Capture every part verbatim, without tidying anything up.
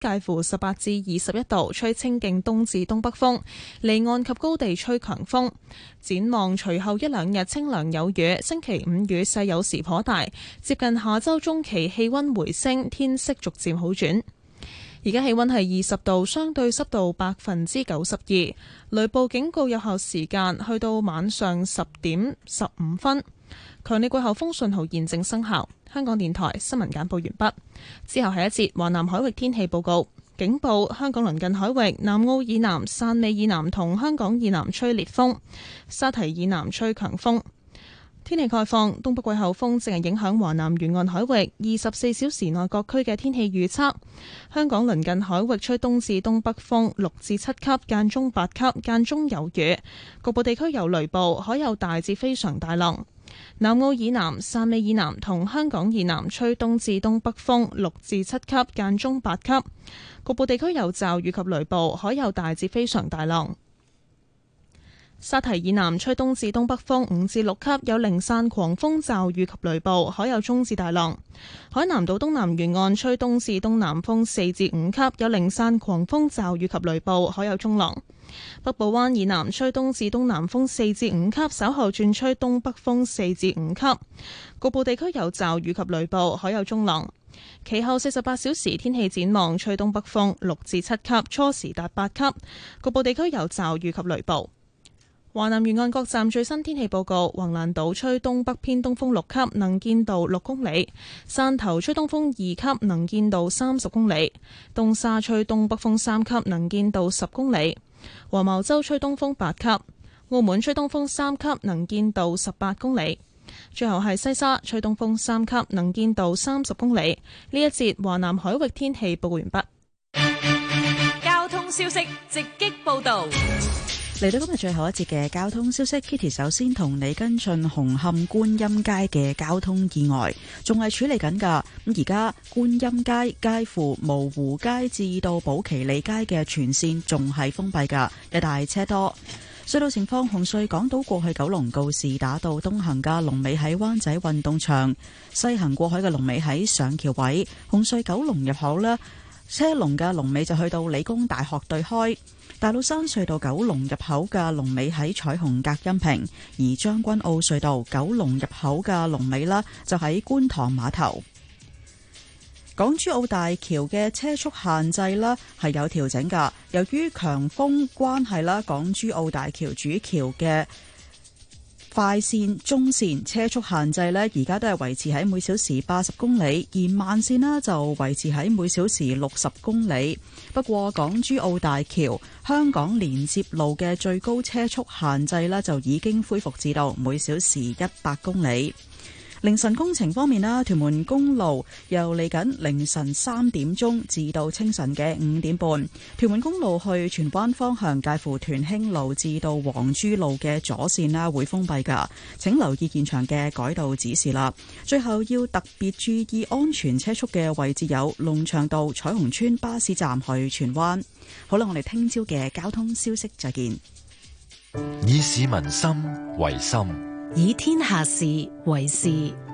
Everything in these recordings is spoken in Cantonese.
介乎十八至二十一度，吹清勁東至東北風，離岸及高地吹強風。展望隨後一兩日清涼有雨，星期五雨勢有時頗大，接近下周中期氣溫回升，天色逐漸好轉。而家氣溫係二十度，相對濕度百分之九十二，雷暴警告有效時間去到晚上十點十五分。強烈季候風信號現正生效。香港電台新聞簡報完畢。之後係一節華南海域天氣報告。警報：香港鄰近海域南澳以南、汕尾以南同香港以南吹烈風，沙堤以南吹強風。天氣概況：東北季候風正係影響華南沿岸海域，二十四小時內各區嘅天氣預測：香港鄰近海域吹東至東北風六至七級，間中八級，間中有雨，局部地區有雷暴，海有大至非常大浪。南澳以南、汕尾以南同香港以南吹東至東北風六至七級，間中八級，局部地區有驟雨及雷暴，海有大至非常大浪。沙堤以南吹東至東北風五至六級，有零散狂風驟雨及雷暴，海有中至大浪。海南島東南沿岸吹東至東南風四至五級，有零散狂風驟雨及雷暴，海有中浪。北部灣以南吹東至東南風四至五級，稍後轉吹東北風四至五級，局部地區有驟雨及雷暴，海有中浪。其後四十八小時天氣展望，吹東北風六至七級，初時達八級，局部地區有驟雨及雷暴。華南沿岸各站最新天氣報告：橫瀾島吹東北偏東風六級，能見度六公里；汕頭吹東風二級，能見度三十公里；東沙吹東北風三級，能見度十公里；黃茅洲吹東風八級；澳門吹東風三級，能見度十八公里。最後係西沙吹東風三級，能見度三十公里。呢一節華南海域天氣報告完畢。 交通消息直擊報道。 嚟到今日最後一節嘅交通消息 ，Kitty 首先同你跟進紅磡觀音街嘅交通意外，仲係處理緊㗎。咁而家觀音街介乎蕪湖街至到寶其利街嘅全線仲係封閉㗎，一帶車多。隧道情況：紅隧港島過去九龍告士打道東行嘅龍尾喺灣仔運動場，西行過海嘅龍尾喺上橋位。紅隧九龍入口呢，車龍嘅龍尾就去到理工大學對開。大老山隧道九龍入口嘅龍尾喺彩虹隔音屏，而將軍澳隧道九龍入口嘅龍尾啦，就喺觀塘碼頭。港珠澳大橋嘅車速限制啦係有調整噶，由於強風關係啦，港珠澳大橋主橋嘅快線、中線車速限制呢，而家都係維持喺每小時八十公里，而慢線呢就維持喺每小時六十公里。不過，港珠澳大橋香港連接路嘅最高車速限制呢，就已經恢復至到每小時一百公里。凌晨工程方面啦，屯門公路由嚟緊凌晨三點鐘至到清晨嘅五點半，屯門公路去荃灣方向介乎屯興路至到黃珠路嘅左線啦會封閉噶，請留意現場嘅改道指示啦。最後要特別注意安全車速嘅位置有龍翔道彩虹村巴士站去荃灣。好啦，我哋聽朝嘅交通消息再見。 以市民心為心， 以天下事為事。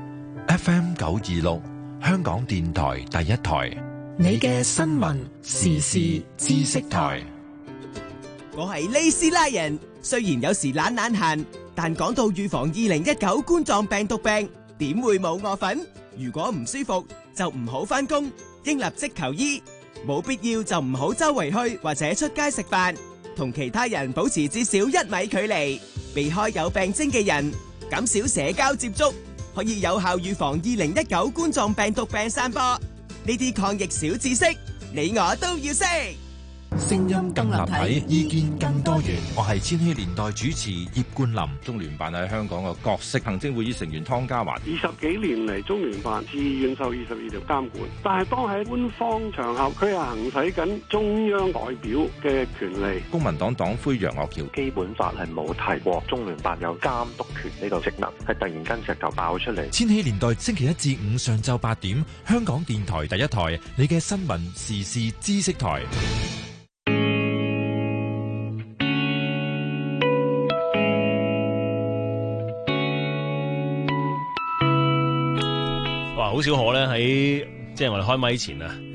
F M 九二六，香港電台第一台， 你嘅新聞時事知識台。 我係利斯拉人，雖然有時懶懶閒，但講到預防二零一九冠狀病毒病，點會冇我份？如果唔舒服就唔好返工，應立即求醫。冇必要就唔好周圍去或者出街食飯，同其他人保持至少一米距離，避開有病徵嘅人，減少社交接觸，可以有效預防二零一九冠狀病毒病散播。呢啲抗疫小知識，你我都要識。 聲音更立體，意見更多元。我係千禧年代主持葉冠霖。 中聯辦喺香港嘅角色，行政會議成員湯家驊。 二十幾年嚟，中聯辦自願受二十二條監管，但係當喺官方場合，佢係行使緊中央代表嘅權利。 公民黨黨魁楊岳橋， 基本法係冇提過中聯辦有監督權呢個職能，係突然間石頭爆出嚟。 千禧年代星期一至五上晝八點，香港電台第一台，你嘅新聞時事知識台。 好少可咧喺即係我哋開咪前啊，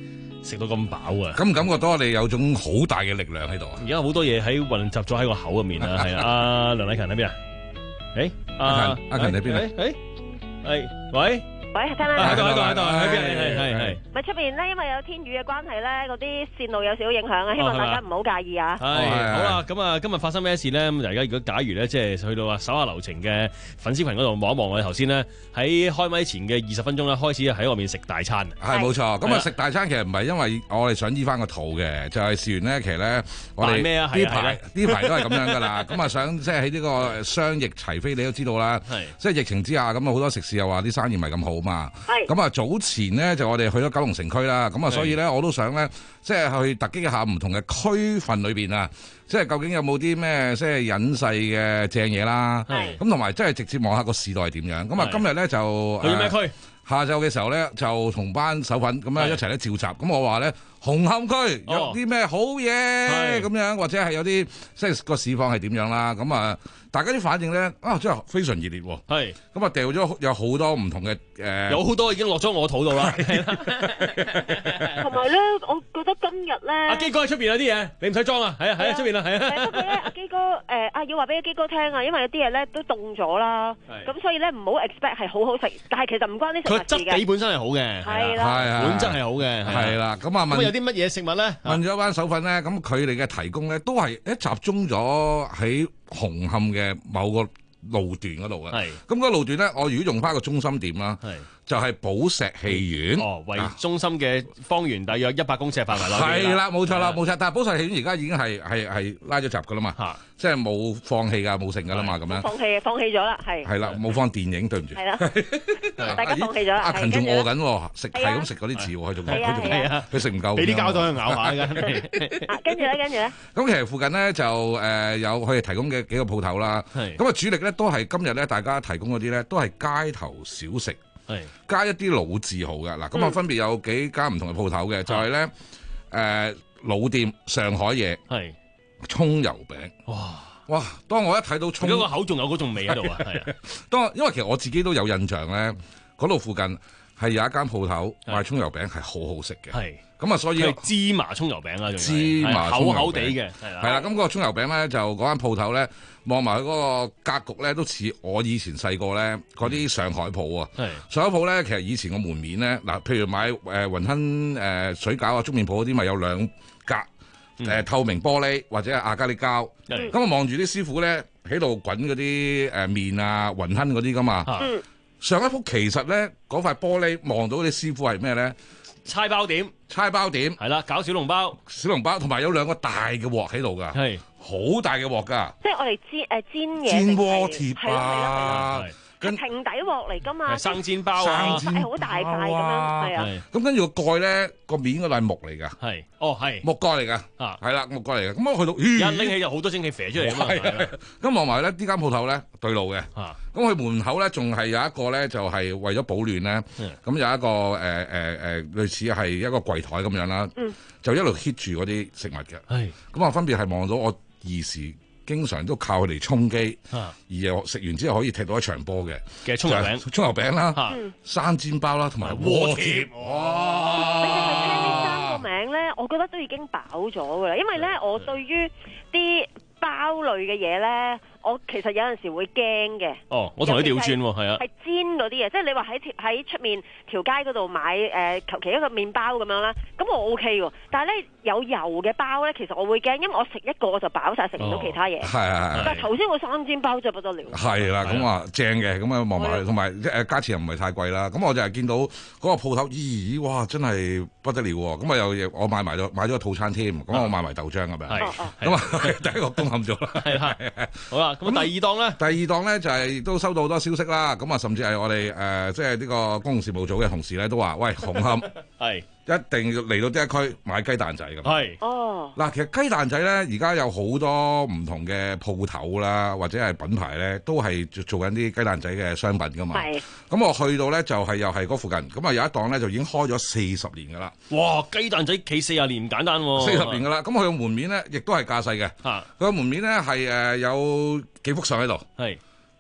食到咁飽啊！ 咁唔感覺到我哋有種好大嘅力量喺度啊！ 而家好多嘢喺混雜咗喺個口入面啊，係啊！阿梁禮勤喺邊啊？誒， 阿勤，阿勤喺邊啊？ 誒，係，喂。 喂，聽啦， 喺度喺度喺度喺邊？係係係。 咪出邊咧，因為有天雨嘅關係咧，嗰啲線路有少少影響啊，希望大家唔好介意啊。 係好啦，咁啊，今日發生咩事咧？咁大家如果假如咧，即係去到啊手下留情嘅粉絲群嗰度望一望，我哋頭先咧喺開咪前嘅二十分鐘咧，開始喺外面食大餐。 係冇錯，咁啊食大餐其實唔係因為我哋想醫翻個肚嘅，就係試完咧，其實咧我哋呢排呢排都係咁樣噶啦。咁啊想即係喺呢個雙疫齊飛，你都知道啦。係即係疫情之下，咁啊好多食肆又話啲生意唔係咁好嘛。係咁啊早前咧就我哋去咗九龍城區啦，咁啊所以咧我都想咧即係去突擊一下唔同嘅區份裏邊啊，即係究竟有冇啲咩即係隱世嘅正嘢啦。係咁同埋即係直接望下個市道係點樣。咁啊今日咧就去咩區？ 下晝嘅時候咧，就同班手粉咁樣一齊咧召集。咁我話咧，紅磡區有啲咩好嘢咁樣，或者係有啲即係個市況係點樣啦。咁啊，大家啲反應咧啊，真係非常熱烈。係咁啊，掉咗有好多唔同嘅誒， 有好多已經落咗我肚度啦。 同埋咧，我覺得今日咧， 阿基哥喺出邊有啲嘢，你唔使裝啊。係啊係啊，出邊啦係啊。 不過咧，阿基哥誒啊，要話俾阿基哥聽啊，因為有啲嘢咧都凍咗啦。咁所以咧唔好 expect 係好好食，但係其實唔關啲食物事嘅。 佢質地本身係好嘅， 係啦， 本質係好嘅， 係啦。咁啊問有啲乜嘢食物咧？ 問咗班手粉咧，咁佢哋嘅提供咧都係一集中咗喺紅磡嘅某個路段嗰度嘅。係咁嗰個路段咧，我如果用翻個中心點啦，係就係寶石戲院。 哦，為中心嘅方圓大約一百公尺範圍內。 係啦，冇錯啦，冇錯。但係寶石戲院而家已經係係係拉咗閘噶啦嘛，即係冇放棄噶，冇成噶啦嘛，咁樣。 放棄放棄咗啦，係。 係啦，冇放電影，對唔住。 係啦，大家放棄咗啦。 阿勤仲餓緊，食係咁食嗰啲字，佢仲佢仲佢食唔夠。 俾啲膠袋佢咬下㗎。 跟住咧，跟住咧。咁其實附近咧就誒有佢哋提供嘅幾個鋪頭啦。咁啊主力咧都係今日咧大家提供嗰啲咧都係街頭小食。係加一啲老字號嘅嗱，咁啊分別有幾間唔同嘅鋪頭嘅，就係咧誒老店上海嘢係葱油餅。哇哇！當我一睇到葱， 嗰個口仲有嗰種味喺度啊！係啊， 當因為其實我自己都有印象咧，嗰度附近係有一間鋪頭賣葱油餅係好好食嘅。係咁啊，所以芝麻葱油餅啊， 芝麻厚厚地嘅係啦。 係啦，咁嗰個葱油餅咧就嗰間鋪頭咧。望埋佢嗰個格局咧，都似我以前細個咧嗰啲上海鋪啊。係上海鋪咧，其實以前個門面咧，嗱，譬如買誒雲吞誒水餃啊、粥麵鋪嗰啲，咪有兩格誒透明玻璃或者係亞加力膠。咁啊望住啲師傅咧喺度滾嗰啲誒麵啊、雲吞嗰啲噶嘛。上海鋪其實咧嗰塊玻璃望到啲師傅係咩咧？ 猜包點， 猜包點係啦，搞小籠包， 小籠包同埋有兩個大嘅鑊喺度㗎。係。好大嘅鑊㗎， 即係我哋煎誒煎嘢， 煎鍋貼啊， 跟平底鑊嚟㗎嘛， 生煎包啊， 係好大塊咁樣，係啊。 咁跟住個蓋咧，個面嗰度係木嚟㗎， 係，哦係木蓋嚟㗎，啊係啦木蓋嚟㗎。咁我去到， 一拎起就好多蒸汽飛出嚟啊嘛。 咁望埋咧呢間鋪頭咧對路嘅，咁佢門口咧仲係有一個咧就係為咗保暖咧，咁有一個誒誒誒類似係一個櫃台咁樣啦，就一路 hit 住嗰啲食物嘅，係咁啊分別係望到我。兒時經常都靠佢嚟充飢，而又食完之後可以踢到一場波嘅嘅葱油餅、 葱油餅啦、生煎包啦，同埋鍋貼。 哇！你淨係聽呢三個名咧，我覺得都已經飽咗㗎啦。因為咧，我對於啲包類嘅嘢咧，我其實有陣時會驚嘅。哦， 我同你調轉喎，係啊。 係煎嗰啲嘢，即係你話喺條喺出面條街嗰度買誒求其一個麵包咁樣啦，咁我 O K 喎。但係咧有油嘅包咧，其實我會驚，因為我食一個我就飽晒，食唔到其他嘢。係係係。但係頭先個生煎包真係不得了。係啦，咁話正嘅，咁啊望埋佢，同埋誒價錢又唔係太貴啦。咁我就係見到嗰個鋪頭，咦哇，真係不得了喎！咁啊又我買埋咗買咗個套餐添，咁我買埋豆漿咁樣。係。咁啊第一個攻陷咗啦。係係。好啦。咁第二檔咧，第二檔咧就係都收到好多消息啦。咁啊，甚至係我哋誒，即係呢個公共事務組嘅同事咧，都話：喂，紅磡係一定要嚟到呢一區買雞蛋仔咁。係哦，嗱，其實雞蛋仔咧，而家有好多唔同嘅鋪頭啦，或者係品牌咧，都係做做緊啲雞蛋仔嘅商品噶嘛。係。咁我去到咧就係又係嗰附近，咁啊有一檔咧就已經開咗四十年噶啦。哇！ 雞蛋仔企四十年唔簡單喎。 四十年噶啦，咁佢個門面咧亦都係架勢嘅。嚇，佢個門面咧係誒有幾幅相喺度，係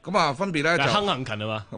咁啊分別咧就坑行勤係嘛，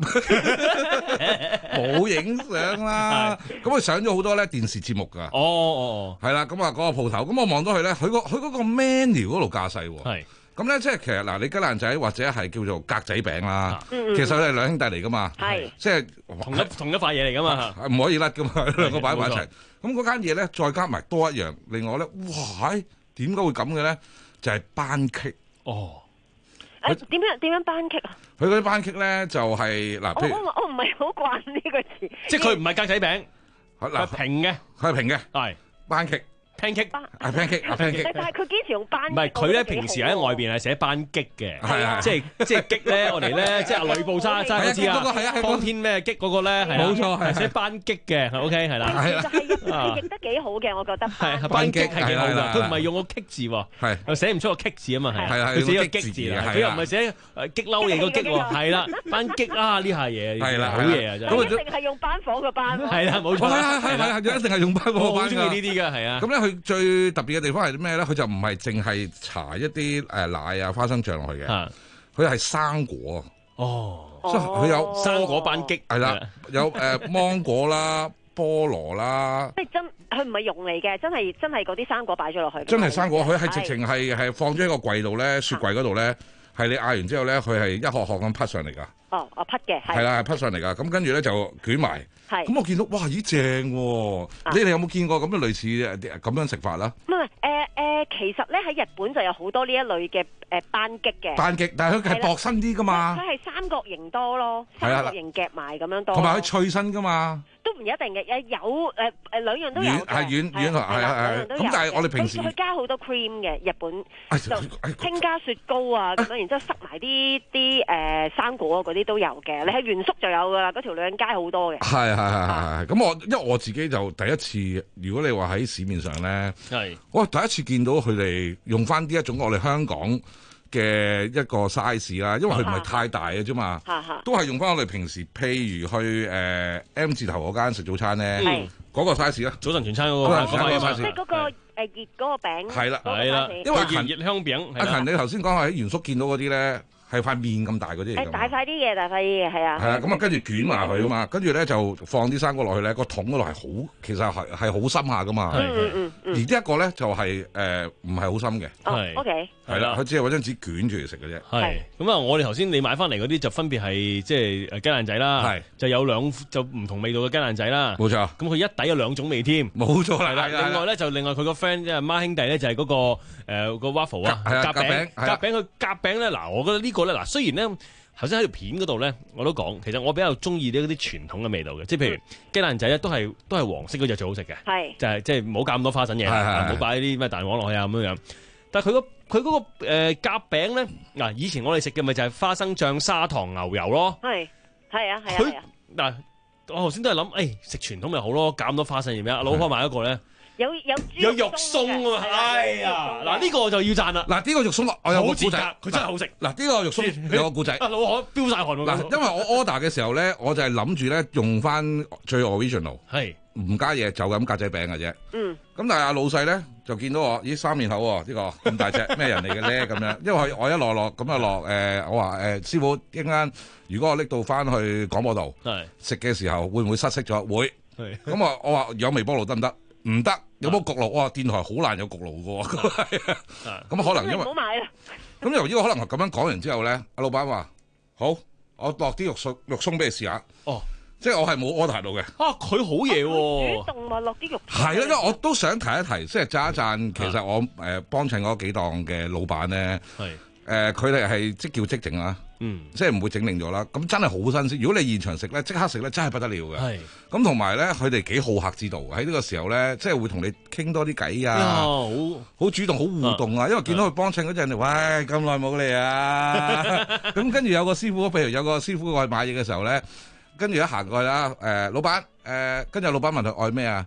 冇影相啦。咁佢上咗好多咧電視節目㗎。 哦哦哦， 係啦，咁啊嗰個鋪頭，咁我望到佢咧，佢個佢嗰個 menu 嗰度架勢喎。 係。 咁咧，即係其實嗱，你雞蛋仔或者係叫做格仔餅啦， 嗯、 其實佢係兩兄弟嚟噶嘛，即係同一同一塊嘢嚟噶嘛， 唔可以甩噶嘛，兩個擺埋一齊。咁嗰間嘢咧，再加埋多一樣，另外咧，哇，點解會咁嘅咧？就係班戟。 哦， 誒點樣點樣班戟啊？ 佢嗰啲班戟咧就係嗱，譬如我我唔係好慣呢個詞， 即係佢唔係格仔餅， 嗱平嘅， 佢係平嘅， 係班戟。 pancake 係 pancake， pancake。 但係佢堅持用班， 唔係佢咧平時喺外邊係寫班戟嘅，即係即係戟咧，我哋咧即係呂布揸揸嗰支啊，方天咩戟嗰個咧係冇錯係寫班戟嘅 ，OK 係啦。 其實係譯係譯得幾好嘅，我覺得。 係班戟係幾好㗎，佢唔係用個戟字喎， 係又寫唔出個戟字啊嘛，係係佢寫個戟字啊，佢又唔係寫誒激嬲你個激喎，係啦，班戟啊呢下嘢係啦，好嘢啊真係。 一定係用班火個班。 係啦，冇錯， 係係係係一定係用班火個班㗎。 我好中意呢啲㗎，係啊。 咁咧佢最特別嘅地方係啲咩咧？佢就唔係淨係搽一啲誒奶啊花生醬落去嘅，佢係生果。 哦， 所以佢有生果班戟， 係啦，有誒芒果啦、菠蘿啦。 即係真，佢唔係溶嚟嘅，真係真係嗰啲生果擺咗落去。 真係生果，佢係直情係係放咗喺個櫃度咧，雪櫃嗰度咧，係你嗌完之後咧，佢係一殼殼咁匹上嚟㗎。 哦，我匹嘅係。 係啦，係匹上嚟㗎。咁跟住咧就捲埋。係。咁我見到哇，咦正喎！你哋有冇見過咁樣類似誒咁樣食法啦？ 唔係誒誒，其實咧喺日本就有好多呢一類嘅誒班戟嘅。 班戟，但係佢係薄身啲㗎嘛。 佢係三角形多咯，三角形夾埋咁樣多。 同埋佢脆身㗎嘛。 都唔一定嘅，有有誒誒兩樣都有嘅。 係軟軟係係係。咁但係我哋平時佢加好多 cream 嘅，日本就輕加雪糕啊咁樣，然之後塞埋啲啲誒生果嗰啲都有嘅。你喺原宿就有㗎啦，嗰條女人街好多嘅。係係係係係。咁我因為我自己就第一次，如果你話喺市面上咧，係我第一次見到佢哋用翻呢一種我哋香港嘅一個 size 啦，因為佢唔係太大嘅啫嘛，都係用翻我哋平時，譬如去誒、呃、M 字頭嗰間食早餐咧，嗰、嗯、個 size 啦， 早晨全餐嗰、那個， 嗰個 size， 即係嗰個誒熱嗰個餅，係啦係啦，因為熱熱香餅，阿勤你頭先講話喺原宿見到嗰啲咧。係塊面咁大嗰啲嚟㗎， 大塊啲嘅，大塊啲嘅，係啊。 係啊，咁啊跟住捲埋佢啊嘛，跟住咧就放啲生果落去咧，個桶嗰度係好，其實係係好深下㗎嘛。 嗯嗯嗯。 而呢一個咧就係誒唔係好深嘅。 係。O K。 係啦，佢只係揾張紙捲住嚟食嘅啫。 係。咁啊，我哋頭先你買翻嚟嗰啲就分別係即係誒雞蛋仔啦，係就有兩就唔同味道嘅雞蛋仔啦。 冇錯。 咁佢一底有兩種味添。 冇錯係啦。另外咧就另外佢個 friend 即係孖兄弟咧就係嗰個誒個 waffle 啊，夾餅夾餅佢夾餅咧嗱，我覺得呢個咧嗱雖然咧。頭先喺條片嗰度咧，我都講，其實我比較中意呢啲傳統嘅味道嘅，即係譬如雞蛋仔咧，都係都係黃色嗰隻最好食嘅，係就係即係唔好加咁多花生嘢，唔好擺啲咩蛋黃落去啊咁樣樣。但係佢、嗰個佢嗰個誒夾餅咧，嗱以前我哋食嘅咪就係花生醬、砂糖、牛油咯，係係啊係啊。佢嗱我頭先都係諗，誒食傳統咪好咯，加咁多花生嘢咩？阿老婆買一個咧。有有有肉鬆啊！哎呀，嗱呢個就要讚啦！ 嗱呢個肉鬆我有個故仔， 佢真係好食。 嗱呢個肉鬆有個故仔。 啊老何飆晒汗喎！ 嗱，因為我 order 嘅時候咧，我就係諗住咧用翻最 original，係唔加嘢就咁格仔餅嘅啫。嗯。咁但係阿老細咧就見到我，咦三面口喎，呢個咁大隻咩人嚟嘅咧？咁樣，因為我一落落咁啊落誒，我話誒師傅一陣間，如果我拎到翻去廣播道食嘅時候，會唔會失色咗？會。係。咁啊，我話有微波爐得唔得？唔得，有冇焗爐？哇！電台好難有焗爐嘅喎，咁可能因為唔好買啦。咁由於可能咁樣講完之後咧，阿老闆話：好，我落啲肉鬆肉鬆俾你試下。哦，即係我係冇 order 到嘅。啊，佢好嘢喎！主動話落啲肉。係啦，因為我都想提一提，即係讚一讚。其實我誒幫襯嗰幾檔嘅老闆咧，係誒佢哋係即叫即整啦。嗯，即係唔會整定咗啦，咁真係好新鮮。如果你現場食咧，即刻食咧，真係不得了嘅。係，咁同埋咧，佢哋幾好客之道，喺呢個時候咧，即係會同你傾多啲偈啊，好好主動，好互動啊。因為見到佢幫襯嗰陣，喂，咁耐冇嚟啊！咁跟住有個師傅，譬如有個師傅過去買嘢嘅時候咧，跟住一行過去啦，誒，老闆，誒，跟住老闆問佢愛咩啊？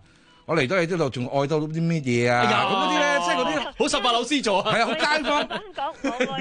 我嚟到你呢度仲愛到啲咩嘢啊？咁嗰啲咧，即係嗰啲好十八樓 C 座啊， 係啊，好街坊講我愛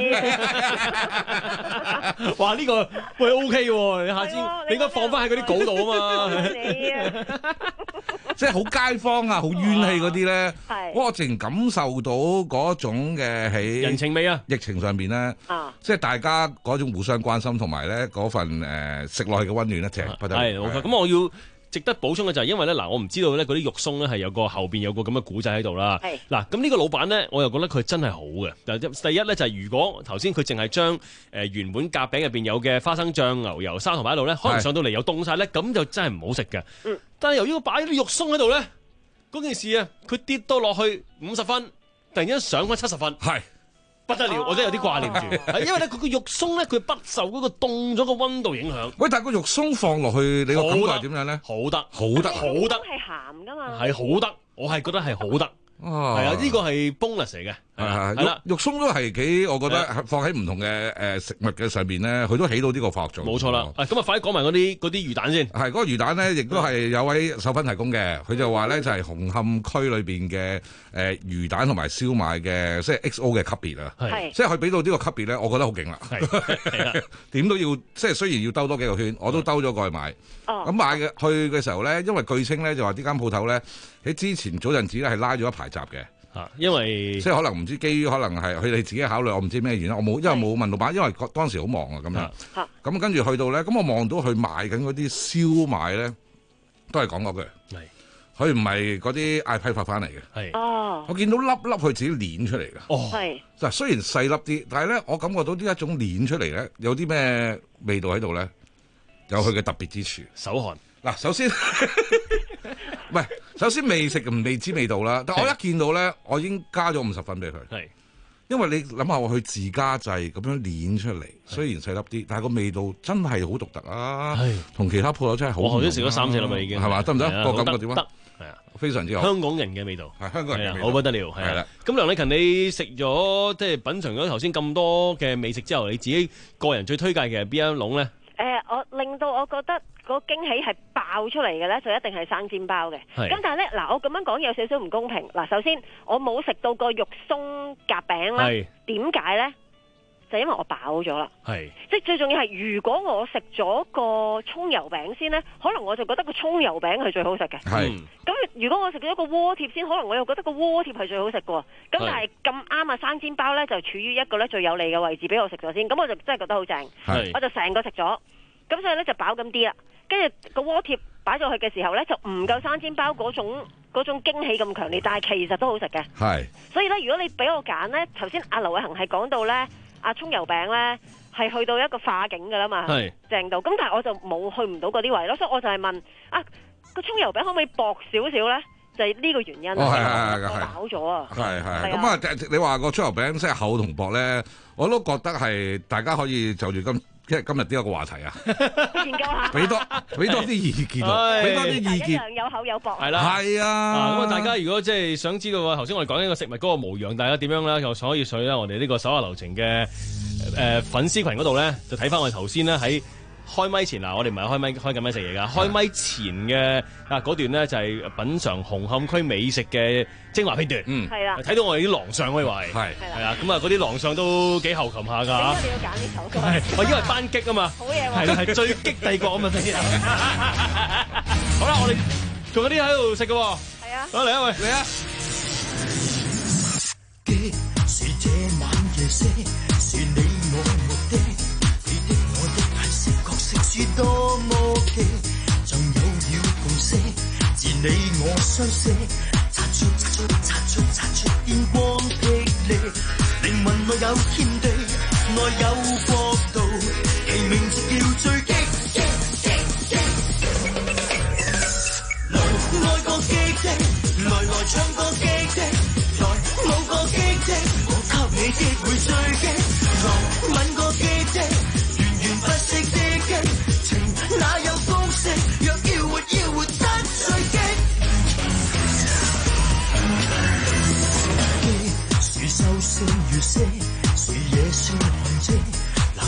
你。 哇！呢個喂 OK 喎，你下次你應該放翻喺嗰啲稿度啊嘛。 你啊， 即係好街坊啊，好冤氣嗰啲咧，我淨係感受到嗰種嘅喺人情味啊， 疫情上邊咧，即係大家嗰種互相關心同埋咧嗰份誒食落去嘅溫暖咧，正不得了。 係冇錯，咁我要值得補充嘅就係因為咧嗱，我唔知道咧嗰啲肉鬆咧係有個後邊有個咁嘅古仔喺度啦。嗱，咁呢個老闆咧，我又覺得佢真係好嘅。第一咧就係如果頭先佢淨係將誒原本夾餅入邊有嘅花生醬、牛油、砂糖擺喺度咧，可能上到嚟又凍晒咧，咁就真係唔好食嘅。嗯。但係由於佢擺啲肉鬆喺度咧，嗰件事啊，佢跌到落去五十分，突然間上翻七十分。係。不得了，我真係有啲掛念住，係因為咧佢個肉鬆咧，佢不受嗰個凍咗個溫度影響。 喂，但係個肉鬆放落去，你個感覺係點樣咧？ 好得， 好得， 好得， 係鹹噶嘛？ 係好得，我係覺得係好得。係啊，呢個係 bonus 嚟嘅。 係係係，肉鬆都係幾，我覺得放喺唔同嘅誒食物嘅上邊咧，佢都起到呢個化學作用。 冇錯啦。咁啊，快啲講埋嗰啲嗰啲魚蛋先。 係嗰個魚蛋咧，亦都係有位秀芬提供嘅。佢就話咧，就係紅磡區裏邊嘅誒魚蛋同埋燒賣嘅，即係 X O 嘅級別啊。係，即係佢俾到呢個級別咧，我覺得好勁啦。係，點都要，即係雖然要兜多幾個圈，我都兜咗過去買。哦。咁買嘅去嘅時候咧，因為據稱咧就話呢間鋪頭咧喺之前早陣子咧係拉咗一排閘嘅。 啊，因為即係可能唔知基於可能係佢哋自己考慮，我唔知咩原因，我冇因為冇問老闆，因為當時好忙啊咁樣。咁跟住去到咧，咁我望到佢賣緊嗰啲燒賣咧，都係講嗰句。係。佢唔係嗰啲嗌批發翻嚟嘅。係。哦。我見到粒粒佢自己攣出嚟嘅。哦。係。嗱，雖然細粒啲，但係咧，我感覺到呢一種攣出嚟咧，有啲咩味道喺度咧？有佢嘅特別之處。手汗。嗱，首先。唔係，首先未食唔未知味道啦。但我一見到咧，我已經加咗五十分俾佢。係，因為你諗下，佢自家製咁樣攣出嚟，雖然細粒啲，但係個味道真係好獨特啊！係，同其他鋪頭真係好。我頭先食咗三四粒啦，已經係嘛？得唔得？個感覺點啊？得，係啊，非常之好。香港人嘅味道係香港人嘅味道，好不得了。係啦。咁梁禮勤，你食咗即係品嚐咗頭先咁多嘅美食之後，你自己個人最推介嘅係邊一籠咧？誒，我令到我覺得個驚喜係爆出嚟嘅咧，就一定係生煎包嘅。咁但係咧，嗱，我咁樣講有少少唔公平。嗱，首先我冇食到個肉鬆夾餅啦，點解咧？就因為我飽咗啦。係，即係最重要係，如果我食咗個蔥油餅先咧，可能我就覺得個蔥油餅係最好食嘅。係。咁如果我食咗一個鍋貼先，可能我又覺得個鍋貼係最好食嘅。咁但係咁啱啊，生煎包咧就處於一個咧最有利嘅位置，俾我食咗先。咁我就真係覺得好正。係。我就成個食咗。咁所以咧就飽咁啲啦，跟住個鍋貼擺咗去嘅時候咧就唔夠生煎包嗰種嗰種驚喜咁強烈，但係其實都好食嘅。係，所以咧如果你俾我揀咧，頭先阿劉偉恒係講到咧，阿蔥油餅咧係去到一個化境噶啦嘛，係正到，咁但係我就冇去唔到嗰啲位咯，所以我就係問啊個蔥油餅可唔可以薄少少咧？就係呢個原因。哦係係係係飽咗啊！係係咁啊！你話個蔥油餅即係厚同薄咧，我都覺得係大家可以就住今。即係今日呢一個話題啊，研究下，俾多俾多啲意見，俾多啲意見，一樣有厚有薄，係啦，係啊。咁啊，大家如果即係想知道啊，頭先我哋講緊個食物嗰個模樣，大家點樣咧，又可以上咧我哋呢個手下留情嘅誒粉絲群嗰度咧，就睇翻我哋頭先咧喺開咪前嗱，我哋唔係開咪開緊咪食嘢㗎，開咪前嘅啊嗰段咧就係品嚐紅磡區美食嘅精華片段，嗯，係啦，睇到我哋啲郎相可以話係，係係啊，咁啊嗰啲郎相都幾後擒下㗎嚇，你要揀呢首歌，係我因為單擊啊嘛，好嘢喎，係啦係最激帝國啊嘛，好啦，我哋仲有啲喺度食㗎喎，係啊，嚟啊喂，嚟啊！是這晚夜色，是你我目的，你的我的係是角色是多麼嘅，仲有了共識，自你我相識，擦出擦出擦出擦出電光霹靂，靈魂內有天地，內有國度，其名字叫最激激激激，來愛個激激，來來唱個激激，來舞個激激，我給你的會最激，來吻個激激，源源不息的激情，哪有公式？若要活要活得最激。是獸性如色，是野性寒遮，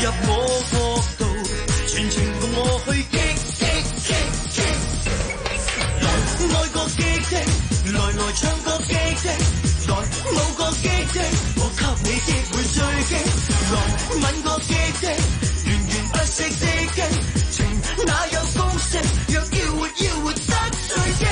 入我國度，全程共我去激激激激。來愛個激激，來來唱個激激，來舞個激激，我給你激會最激。來吻個激激，源源不息的激情，哪有公式？若要活要活得最激。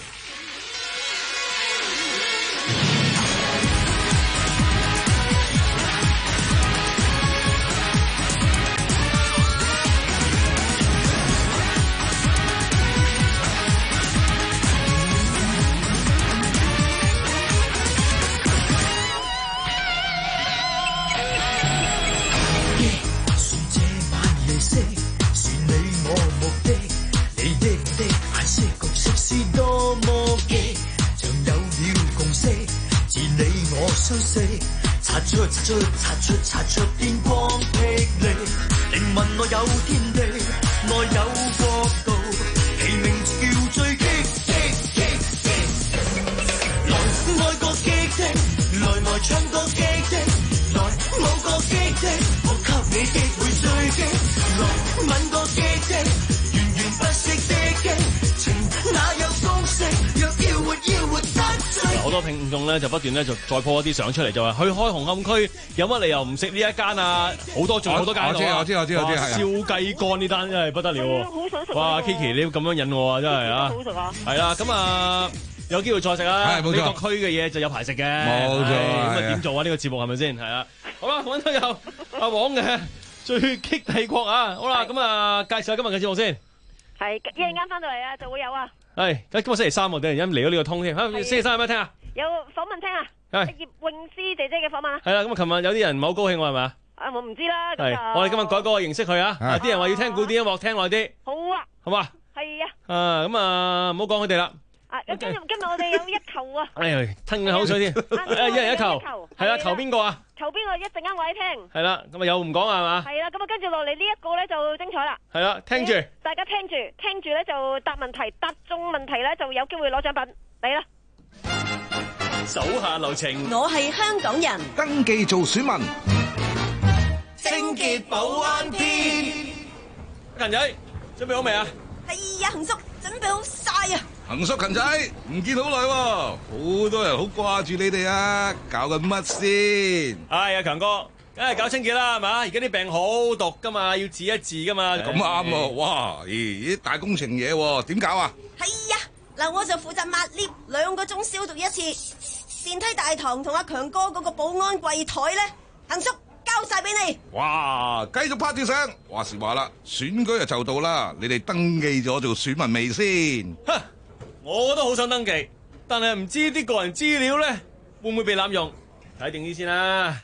擦出擦出擦出擦出電光霹靂，靈魂內有天地，內有國度，其名叫最激激激激。來愛個激激，來來唱個激激，來舞個激激，我給你激會最激。來吻個激激，源源不息的激情，哪有公式？若要活要活得最。 好多聽眾咧就不斷咧就再 po 一啲相出嚟，就話去開紅磡區有乜理由唔食呢一間啊？好多仲有好多間。我知我知我知我知係燒雞肝呢單真係不得了喎！ 好想食。 哇 Kiki 你咁樣引我啊，真係啊！ 好食啊！ 係啦，咁啊有機會再食啊！呢個區嘅嘢就有排食嘅。冇錯。咁啊點做啊？呢個節目係咪先？係啊。好啦，揾到有阿黃嘅最激帝國啊！好啦，咁啊介紹下今日嘅節目先。 係一陣間翻到嚟啊，就會有啊。 係，今日星期三喎，突然間嚟咗呢個通添。嚇，星期三有咩聽啊？ 有訪問聽啊，葉詠詩姐姐嘅訪問啊。 係啦，咁啊，琴日有啲人唔係好高興喎，係咪啊？ 啊，我唔知啦。 係，我哋今日改個形式去啊。啲人話要聽古典音樂，聽耐啲。 好啊。 好嘛？ 係啊。 啊，咁啊，唔好講佢哋啦。 啊，今日今日我哋有一球啊。 哎呀，吞口水添。一人一球。係啦，球邊個啊？ 球邊個一陣間話你聽。 係啦，咁啊有唔講啊係嘛？ 係啦，咁啊跟住落嚟呢一個咧就精彩啦。 係啦，聽住。 大家聽住，聽住咧就答問題，答中問題咧就有機會攞獎品。嚟啦！ 手下留情， 我係香港人， 登記做選民， 清潔保安天。 勤仔，準備好未啊？ 係呀，恒叔，準備好晒啊！ 恒叔勤仔，唔見好耐喎，好多人好掛住你哋啊！搞緊乜先？ 哎呀，強哥，梗係搞清潔啦，係嘛？而家啲病好毒噶嘛，要治一治噶嘛。 咁啱喎，哇！咦，大工程嘢喎，點搞啊？ 係呀，嗱，我就負責抹 lift，兩個鐘消毒一次。電梯大堂同阿強哥嗰個保安櫃台咧，恒叔交晒俾你。 哇！繼續拍住上，話時話啦，選舉就就到啦，你哋登記咗做選民未先？ 哼！我都好想登記，但係唔知啲個人資料咧會唔會被濫用，睇定啲先啦。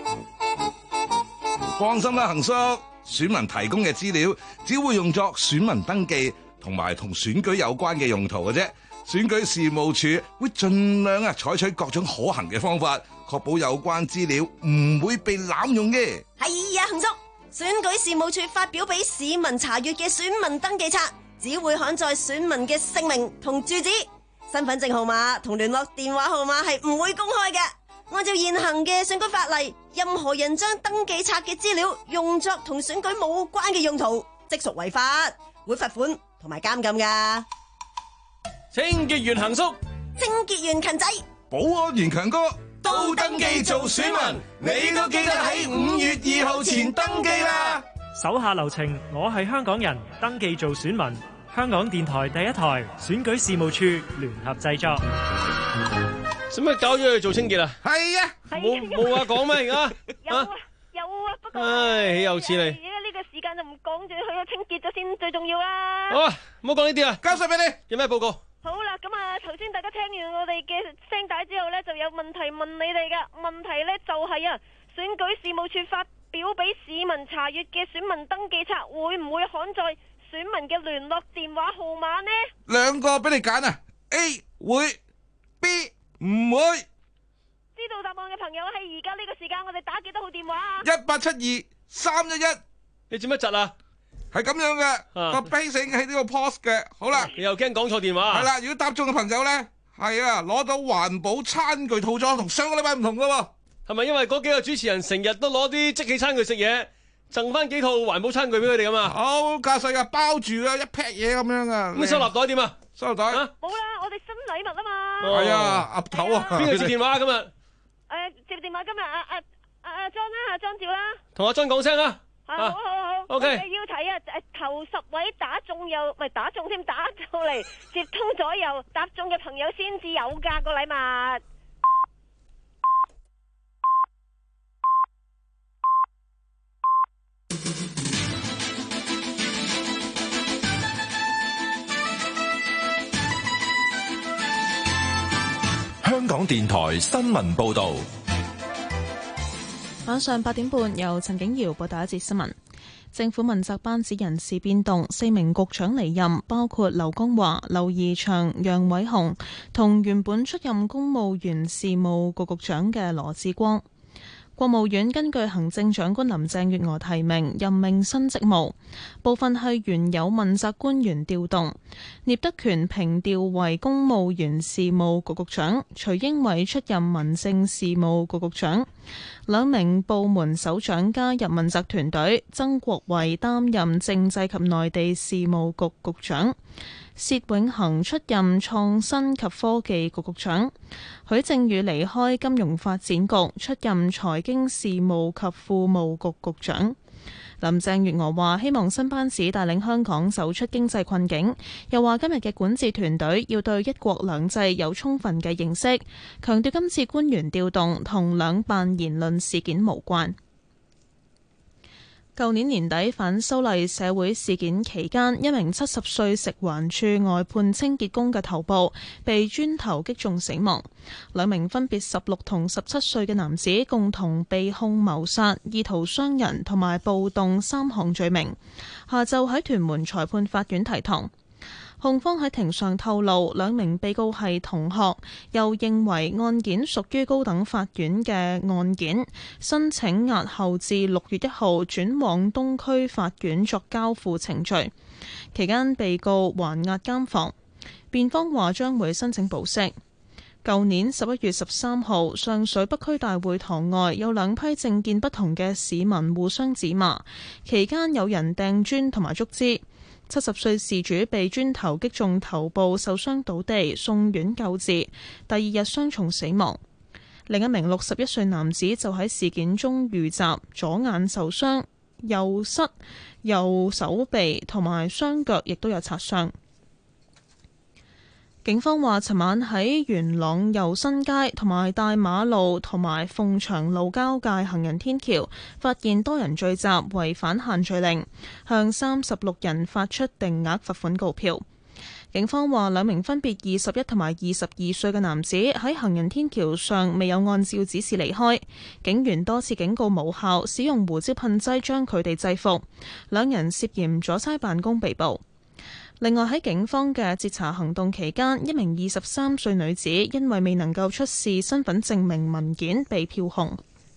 放心啦，恒叔，選民提供嘅資料只會用作選民登記同埋同選舉有關嘅用途嘅啫。選舉事務處會盡量啊採取各種可行嘅方法，確保有關資料唔會被濫用嘅。 係呀，恒叔，選舉事務處發表俾市民查閱嘅選民登記冊，只會刊載選民嘅姓名同住址、身份證號碼同聯絡電話號碼係唔會公開嘅。按照現行嘅選舉法例，任何人將登記冊嘅資料用作同選舉冇關嘅用途，即屬違法，會罰款同埋監禁噶。 清潔員恒叔， 清潔員勤仔， 保安員強哥， 都登記做選民，你都記得喺五月二號前登記啦。 手下留情，我係香港人，登記做選民。香港電台第一台選舉事務處聯合製作。 使乜搞咗去做清潔啊？ 係啊， 冇冇話講咩而家？ 有啊有啊，不過唉，豈有此理！ 而家呢個時間就唔講住，去咗清潔咗先最重要啦。 好啊，唔好講呢啲啊，交晒俾你。有咩報告？ 好啦，咁啊，頭先大家聽完我哋嘅聲帶之後呢，就有問題問你哋噶。問題呢就係啊，選舉事務處發表俾市民查閱嘅選民登記冊會唔會刊載選民嘅聯絡電話號碼呢？ 兩個俾你揀啊 ，A 會 ，B 唔會。 知道答案嘅朋友喺而家呢個時間，我哋打幾多號電話啊？ 一八七二三一一。 你做乜窒啊？ 係咁樣嘅，個 basic 喺呢個 post 嘅。好啦， 你又驚講錯電話？ 係啦，如果答中嘅朋友咧，係啊，攞到環保餐具套裝，同上個禮拜唔同噶喎。 係咪因為嗰幾個主持人成日都攞啲即棄餐具食嘢， 贈翻幾套環保餐具俾佢哋咁啊！ 好架勢啊，包住啊，一劈嘢咁樣啊！ 咁收納袋點啊？ 收納袋冇啦，我哋新禮物啊嘛！ 係啊，鴨頭啊！ 邊個接電話今日？誒接電話今日阿阿阿阿莊啦，阿莊照啦， 同阿莊講聲啊！ 好好好 ，OK。 要睇啊！誒頭十位打中又唔係打中添，打到嚟接通咗又答中嘅朋友先至有㗎個禮物。 香港電台新聞報導。 晚上八點半，由陳景瑤報道一節新聞。政府問責班子人事變動，四名局長離任，包括劉江華、劉怡翔、楊偉雄同原本出任公務員事務局局長嘅羅致光。國務院根據行政長官林鄭月娥提名任命新職務，部分係原有問責官員調動。聶德權平調為公務員事務局局長，徐英偉出任民政事務局局長。兩名部門首長加入問責團隊，曾國衛擔任政制及內地事務局局長。薛永恒出任創新及科技局局長，許正宇離開金融發展局，出任財經事務及庫務局局長。林鄭月娥話希望新班子帶領香港走出經濟困境，又話今日嘅管治團隊要對一國兩制有充分嘅認識，強調今次官員調動同兩辦言論事件無關。舊年年底反修例社會事件期間，一名七十歲食環署外判清潔工嘅頭部被磚頭擊中死亡。兩名分別十六同十七歲嘅男子共同被控謀殺、意圖傷人同埋暴動三項罪名。下晝喺屯門裁判法院提堂。控方喺庭上透露，兩名被告係同學，又認為案件屬於高等法院嘅案件，申請押後至六月一號轉往東區法院作交付程序。期間被告還押監房，辯方話將會申請保釋。舊年十一月十三號，上水北區大會堂外有兩批政見不同嘅市民互相指罵，期間有人掟磚同埋竹枝。七十歲事主被磚頭擊中頭部，受傷倒地，送院救治，第二日傷重死亡。另一名六十一歲男子就喺事件中遇襲，左眼受傷，右膝、右手臂同埋雙腳亦都有擦傷。警方話，尋晚喺元朗佑新街同埋大馬路同埋鳳翔路交界行人天橋，發現多人聚集，違反限聚令，向三十六人發出定額罰款告票。警方話，兩名分別二十一同埋二十二歲嘅男子喺行人天橋上未有按照指示離開，警員多次警告無效，使用胡椒噴劑將佢哋制服。兩人涉嫌阻差辦公被捕。另外喺警方嘅截查行動期間，一名二十三歲女子因為未能夠出示身份證明文件被票控。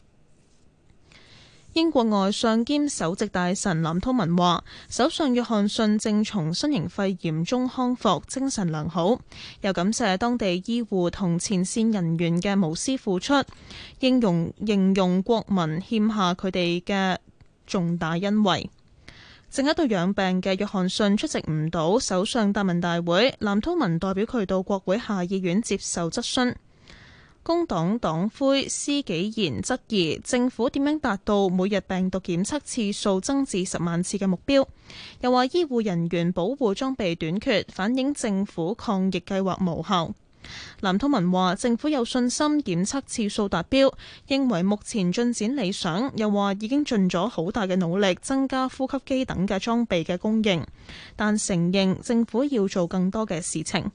英國外相兼首席大臣藍韜文話，首相約翰遜正從新型肺炎中康復，精神良好，又感謝當地醫護同前線人員嘅無私付出，形容形容國民欠下佢哋嘅重大恩惠。正喺度養病嘅約翰遜出席唔到首相答問大會，藍韜文代表佢到國會下議院接受質詢。工黨黨魁施紀賢質疑政府點樣達到每日病毒檢測次數增至十萬次嘅目標，又話醫護人員保護裝備短缺，反映政府抗疫計劃無效。藍韜文話政府有信心檢測次數達標，認為目前進展理想，又話已經盡咗好大嘅努力增加呼吸機等嘅裝備嘅供應，但承認政府要做更多嘅事情。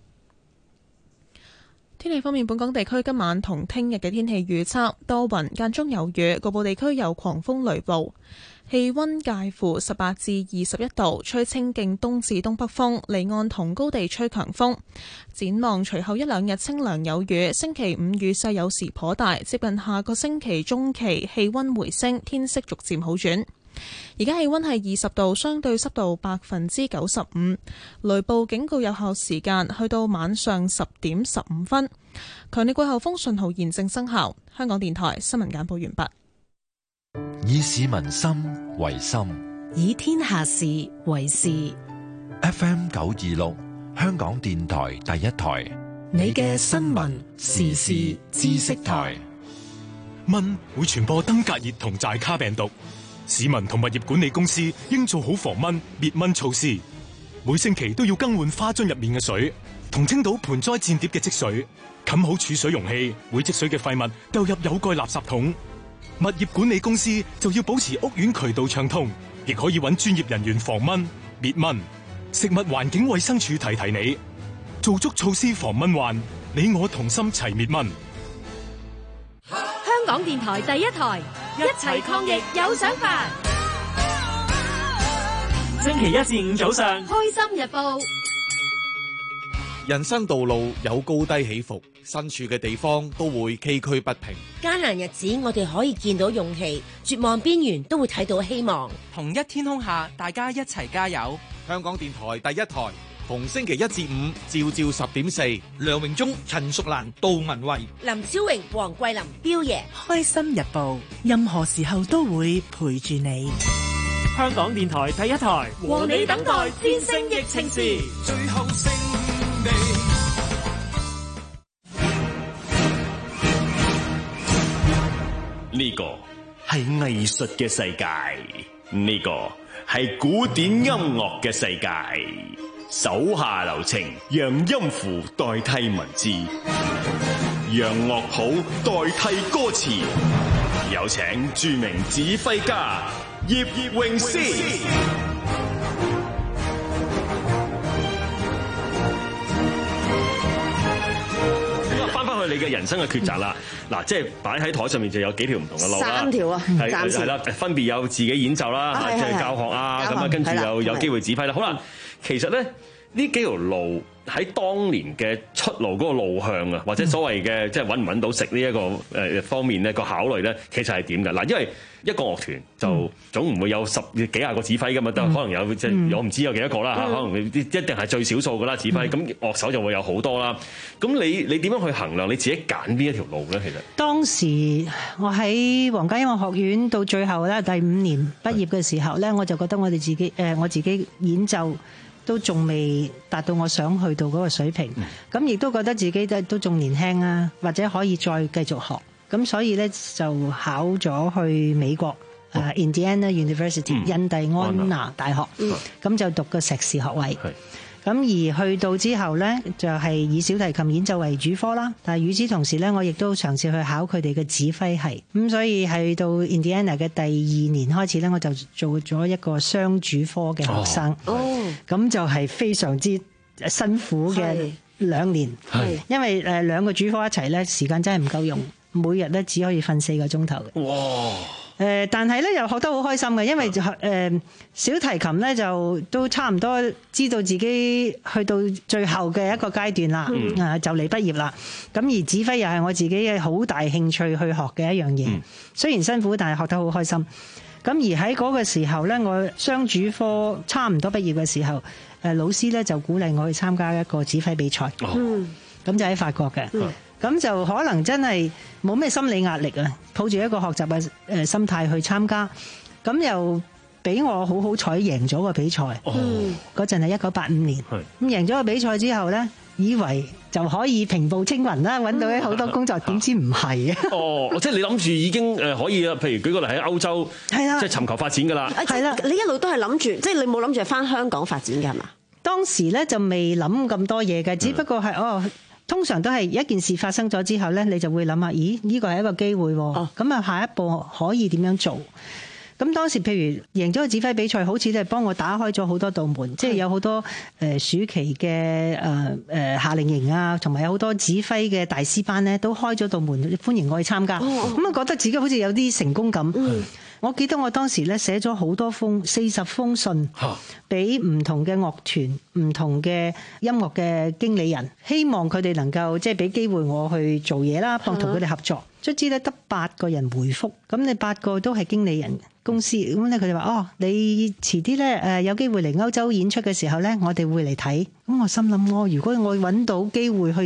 天氣方面，本港地區今晚同聽日嘅天氣預測多雲間中有雨，局部地區有狂風雷暴。氣溫介乎十八至二十一度，吹清勁東至東北風，離岸同高地吹強風。展望隨後一兩日清涼有雨，星期五雨勢有時頗大，接近下個星期中期氣溫回升，天色逐漸好轉。而家氣溫係二十度，相對濕度百分之九十五，雷暴警告有效時間去到晚上十點十五分。強烈季候風信號現正生效。香港電台新聞簡報完畢。 以市民心為心， 以天下事為事。 F M 九二六，香港電台第一台， 你嘅新聞時事知識台。 蚊會傳播登革熱同寨卡病毒，市民同物業管理公司應做好防蚊滅蚊措施。每星期都要更換花樽入面嘅水，同清倒盆栽墊碟嘅積水，冚好儲水容器，會積水嘅廢物丟入有蓋垃圾桶。物業管理公司就要保持屋苑渠道暢通，亦可以揾專業人員防蚊滅蚊。食物環境衛生署提提你，做足措施防蚊患，你我同心齊滅蚊。 香港電台第一台，一齊抗疫有想法。 星期一至五早上， 開心日報。 人生道路有高低起伏，身處嘅地方都會崎嶇不平。 艱難日子，我哋可以見到勇氣；絕望邊緣都會睇到希望。 同一天空下，大家一齊加油。 香港電台第一台，逢星期一至五，朝朝十點四。 梁榮忠、陳淑蘭、杜文慧、 林超榮、黃桂林、彪爺。 開心日報，任何時候都會陪住你。 香港電台第一台， 和你等待戰勝疫情時， 最後勝利。 呢個係藝術嘅世界，呢個係古典音樂嘅世界。手下留情，讓音符代替文字，讓樂譜代替歌詞。有請著名指揮家葉詠詩。翻翻去你嘅人生嘅抉擇啦，嗱、嗯，即係擺喺台上面就有幾條唔同嘅路啦， 三條啊， 係係啦，分別有自己演奏啦，啊、即係教學啊，咁啊，跟住又有機會指揮啦。好啦，其實咧呢幾條路喺當年嘅出路嗰個路向啊，或者所謂嘅即係揾唔揾到食呢一個誒方面咧個考慮咧，其實係點㗎？嗱，因為一個樂團就總唔會有十幾廿個指揮㗎嘛，都、嗯、可能有即係、嗯、我唔知有幾多個啦嚇，嗯、可能一定係最少數㗎啦指揮，咁、嗯、樂手就會有好多啦。咁你你點樣去衡量你自己揀邊一條路咧？其實當時我喺皇家音樂學院到最後咧第五年畢業嘅時候咧，我就覺得我哋自己誒我自己演奏都仲未達到我想去到嗰個水平，咁亦都覺得自己都都仲年輕啊，或者可以再繼續學，咁所以咧就考咗去美國誒、uh, Indiana University、嗯、印第安納大學，咁、嗯、就讀個碩士學位。咁而去到之後咧，就係以小提琴演奏為主科啦。但係與此同時咧，我亦都嘗試去考佢哋嘅指揮系。咁所以係到 Indiana 嘅第二年開始咧，我就做咗一個雙主科嘅學生。哦，咁就係非常之辛苦嘅兩年。係，因為誒兩個主科一齊咧，時間真係唔夠用，每日咧只可以瞓四個鐘頭嘅。哇！誒，但係咧又學得好開心嘅，因為就誒小提琴咧就都差唔多知道自己去到最後嘅一個階段啦，啊、嗯、就嚟畢業啦。咁而指揮又係我自己嘅好大興趣去學嘅一樣嘢，嗯、雖然辛苦，但係學得好開心。咁而喺嗰個時候咧，我雙主科差唔多畢業嘅時候，誒老師咧就鼓勵我去參加一個指揮比賽，咁、哦、就喺法國嘅。嗯咁就可能真係冇咩心理壓力啊，抱住一個學習嘅誒心態去參加，咁又俾我好好彩贏咗個比賽。嗰陣係一九八五年，咁贏咗個比賽之後咧，以為就可以平步青雲啦，揾到好多工作，點知唔係啊？哦， 即係你諗住已經誒可以啊？譬如舉個例喺歐洲，係啦，即係尋求發展㗎啦。 係啦，你一路都係諗住，即係你冇諗住返香港發展㗎係嘛？ 當時咧就未諗咁多嘢嘅，只不過係哦。通常都係一件事發生咗之後咧，你就會諗下，咦？呢個係一個機會喎，咁啊下一步可以點樣做？咁當時譬如贏咗個指揮比賽，好似都係幫我打開咗好多道門，即係有好多誒暑期嘅誒誒夏令營啊，同埋有好多指揮嘅大師班咧，都開咗道門歡迎我去參加。咁啊覺得自己好似有啲成功感。嗯我記得我當時咧寫咗好多封四十封信，俾唔同嘅樂團、唔同嘅音樂嘅經理人，希望佢哋能夠即係俾機會我去做嘢啦，幫同佢哋合作。卒之咧得八個人回覆，咁你八個都係經理人公司，咁咧佢哋話：哦，你遲啲咧誒有機會嚟歐洲演出嘅時候咧，我哋會嚟睇。咁我心諗我如果我揾到機會去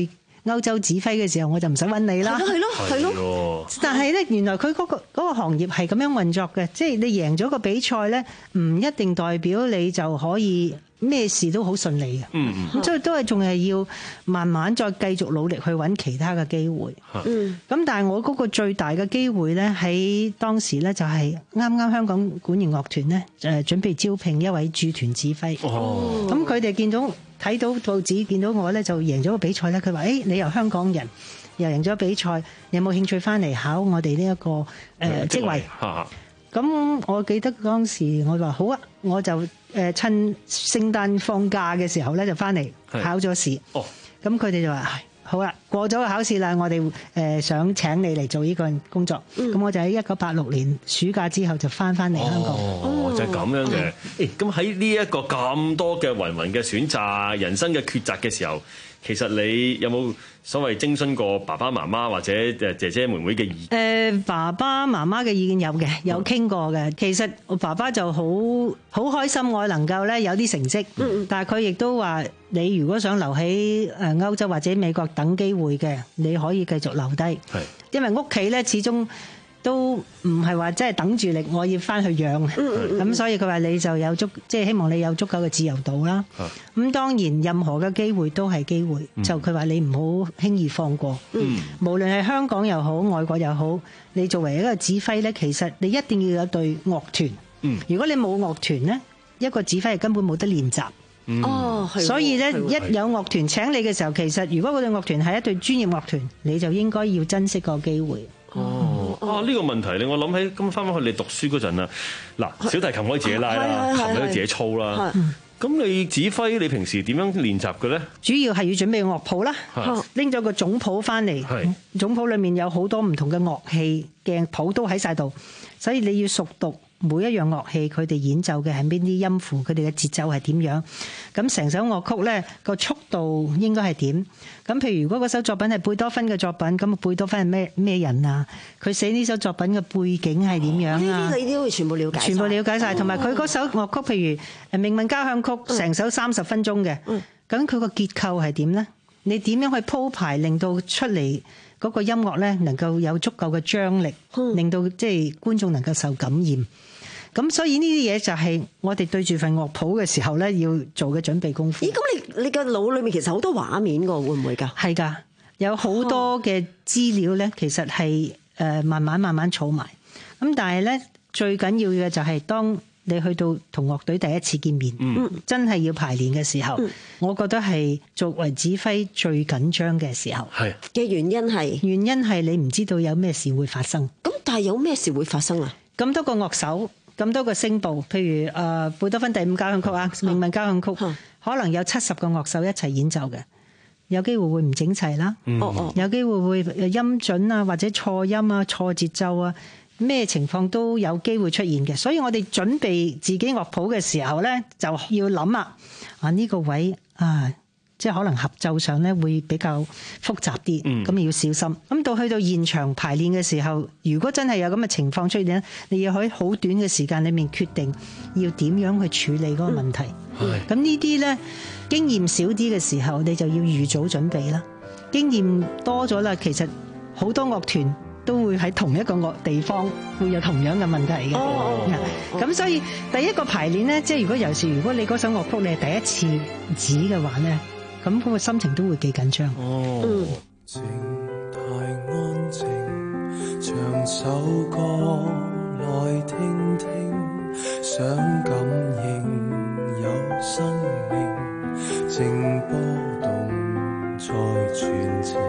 歐洲指揮嘅時候，我就唔使揾你啦。 係咯係咯係咯。 但係咧，原來佢嗰個嗰個行業係咁樣運作嘅，即係你贏咗個比賽咧，唔一定代表你就可以咩事都好順利嘅。嗯嗯。所以都係仲係要慢慢再繼續努力去揾其他嘅機會。嗯。咁但係我嗰個最大嘅機會咧，喺當時咧就係啱啱香港管弦樂團咧誒準備招聘一位駐團指揮。哦。咁佢哋見到睇到報紙，見到我咧就贏咗個比賽咧，佢話：誒你由香港人又贏咗比賽，你有冇興趣翻嚟考我哋呢一個誒、呃、職位？咁我記得當時我話好啊，我就誒趁聖誕放假嘅時候咧就翻嚟考咗試。哦，咁佢哋就話好啦，過咗個考試啦，我哋誒想請你嚟做呢個工作。咁、嗯、我就喺一九八六年暑假之後就翻翻嚟香港。 哦，就係、是、咁樣嘅。誒，咁喺呢一個咁多嘅芸芸嘅選擇、人生嘅抉擇嘅時候，其實你有冇所謂徵詢過爸爸媽媽或者誒姐姐妹妹嘅意見？誒、呃，爸爸媽媽嘅意見有嘅，有傾過嘅、嗯。其實我爸爸就好好開心，我能夠咧有啲成績。嗯、但係佢亦都話：你如果想留喺誒歐洲或者美國等機會嘅，你可以繼續留低。係，因為屋企咧始終都唔係話真係等住你，我要翻去養。咁、嗯嗯、所以佢話你就有足，即係希望你有足夠嘅自由度啦。咁、嗯、當然任何嘅機會都係機會，嗯、就佢話你唔好輕易放過。嗯、無論係香港又好，外國又好，你作為一個指揮咧，其實你一定要有隊樂團。嗯、如果你冇樂團咧，一個指揮係根本冇得練習。哦、嗯，所以咧一有樂團請你嘅時候，其實如果嗰隊樂團係一隊專業樂團，你就應該要珍惜個機會。哦，啊呢、這個問題令我諗起咁翻返去你讀書嗰陣啦。嗱，小提琴可以自己拉啦，琴可以自己操啦。咁你指揮你平時點樣練習嘅咧？主要係要準備樂譜啦，拎咗個總譜翻嚟。總譜裏面有好多唔同嘅樂器嘅譜都喺晒度，所以你要熟讀每一樣樂器佢哋演奏嘅係邊啲音符，佢哋嘅節奏係點樣。咁成首樂曲咧個速度應該係點？咁譬如如果嗰首作品係貝多芬嘅作品，咁貝多芬係咩咩人啊？佢寫呢首作品嘅背景係點樣啊？呢啲你都會全部了解，全部了解晒。同埋佢嗰首樂曲，譬如誒命運交響曲，成首三十分鐘嘅，咁佢個結構係點咧？你點樣去鋪排，令到出嚟嗰個音樂咧能夠有足夠嘅張力，令到即係觀眾能夠受感染。咁所以呢啲嘢就係我哋對住份樂譜嘅時候咧，要做嘅準備功夫。咦？咁你你嘅腦裏面其實好多畫面㗎，會唔會㗎？係㗎，有好多嘅資料咧，其實係誒慢慢慢慢儲埋。咁但係咧，最緊要嘅就係當你去到同樂隊第一次見面，嗯、真係要排練嘅時候，嗯、我覺得係作為指揮最緊張嘅時候。係嘅原因係原因係你唔知道有咩事會發生。咁但係有咩事會發生啊？咁多個樂手。咁多個聲部，譬如誒、呃、貝多芬第五交響曲啊，命運交響曲，啊、可能有七十個樂手一齊演奏嘅，有機會會唔整齊啦，嗯、有機會會音準啊，或者錯音啊、錯節奏啊，咩情況都有機會出現嘅。所以我哋準備自己樂譜嘅時候咧，就要諗啊，啊呢、呢個位啊。即係可能合奏上咧會比較複雜啲，咁、嗯、要小心。咁到去到現場排練嘅時候，如果真係有咁嘅情況出現咧，你要喺好短嘅時間裏面決定要點樣去處理嗰個問題。咁、嗯、呢啲咧經驗少啲嘅時候，你就要預早準備啦。經驗多咗啦，其實好多樂團都會喺同一個樂地方會有同樣嘅問題嘅。咁、哦、所以第一個排練咧，即係如果有時如果你嗰首樂曲你係第一次指嘅話咧。咁嗰個心情都會幾緊張。哦，靜太安靜，唱首歌來聽聽，想感應有生命，靜波動再傳情。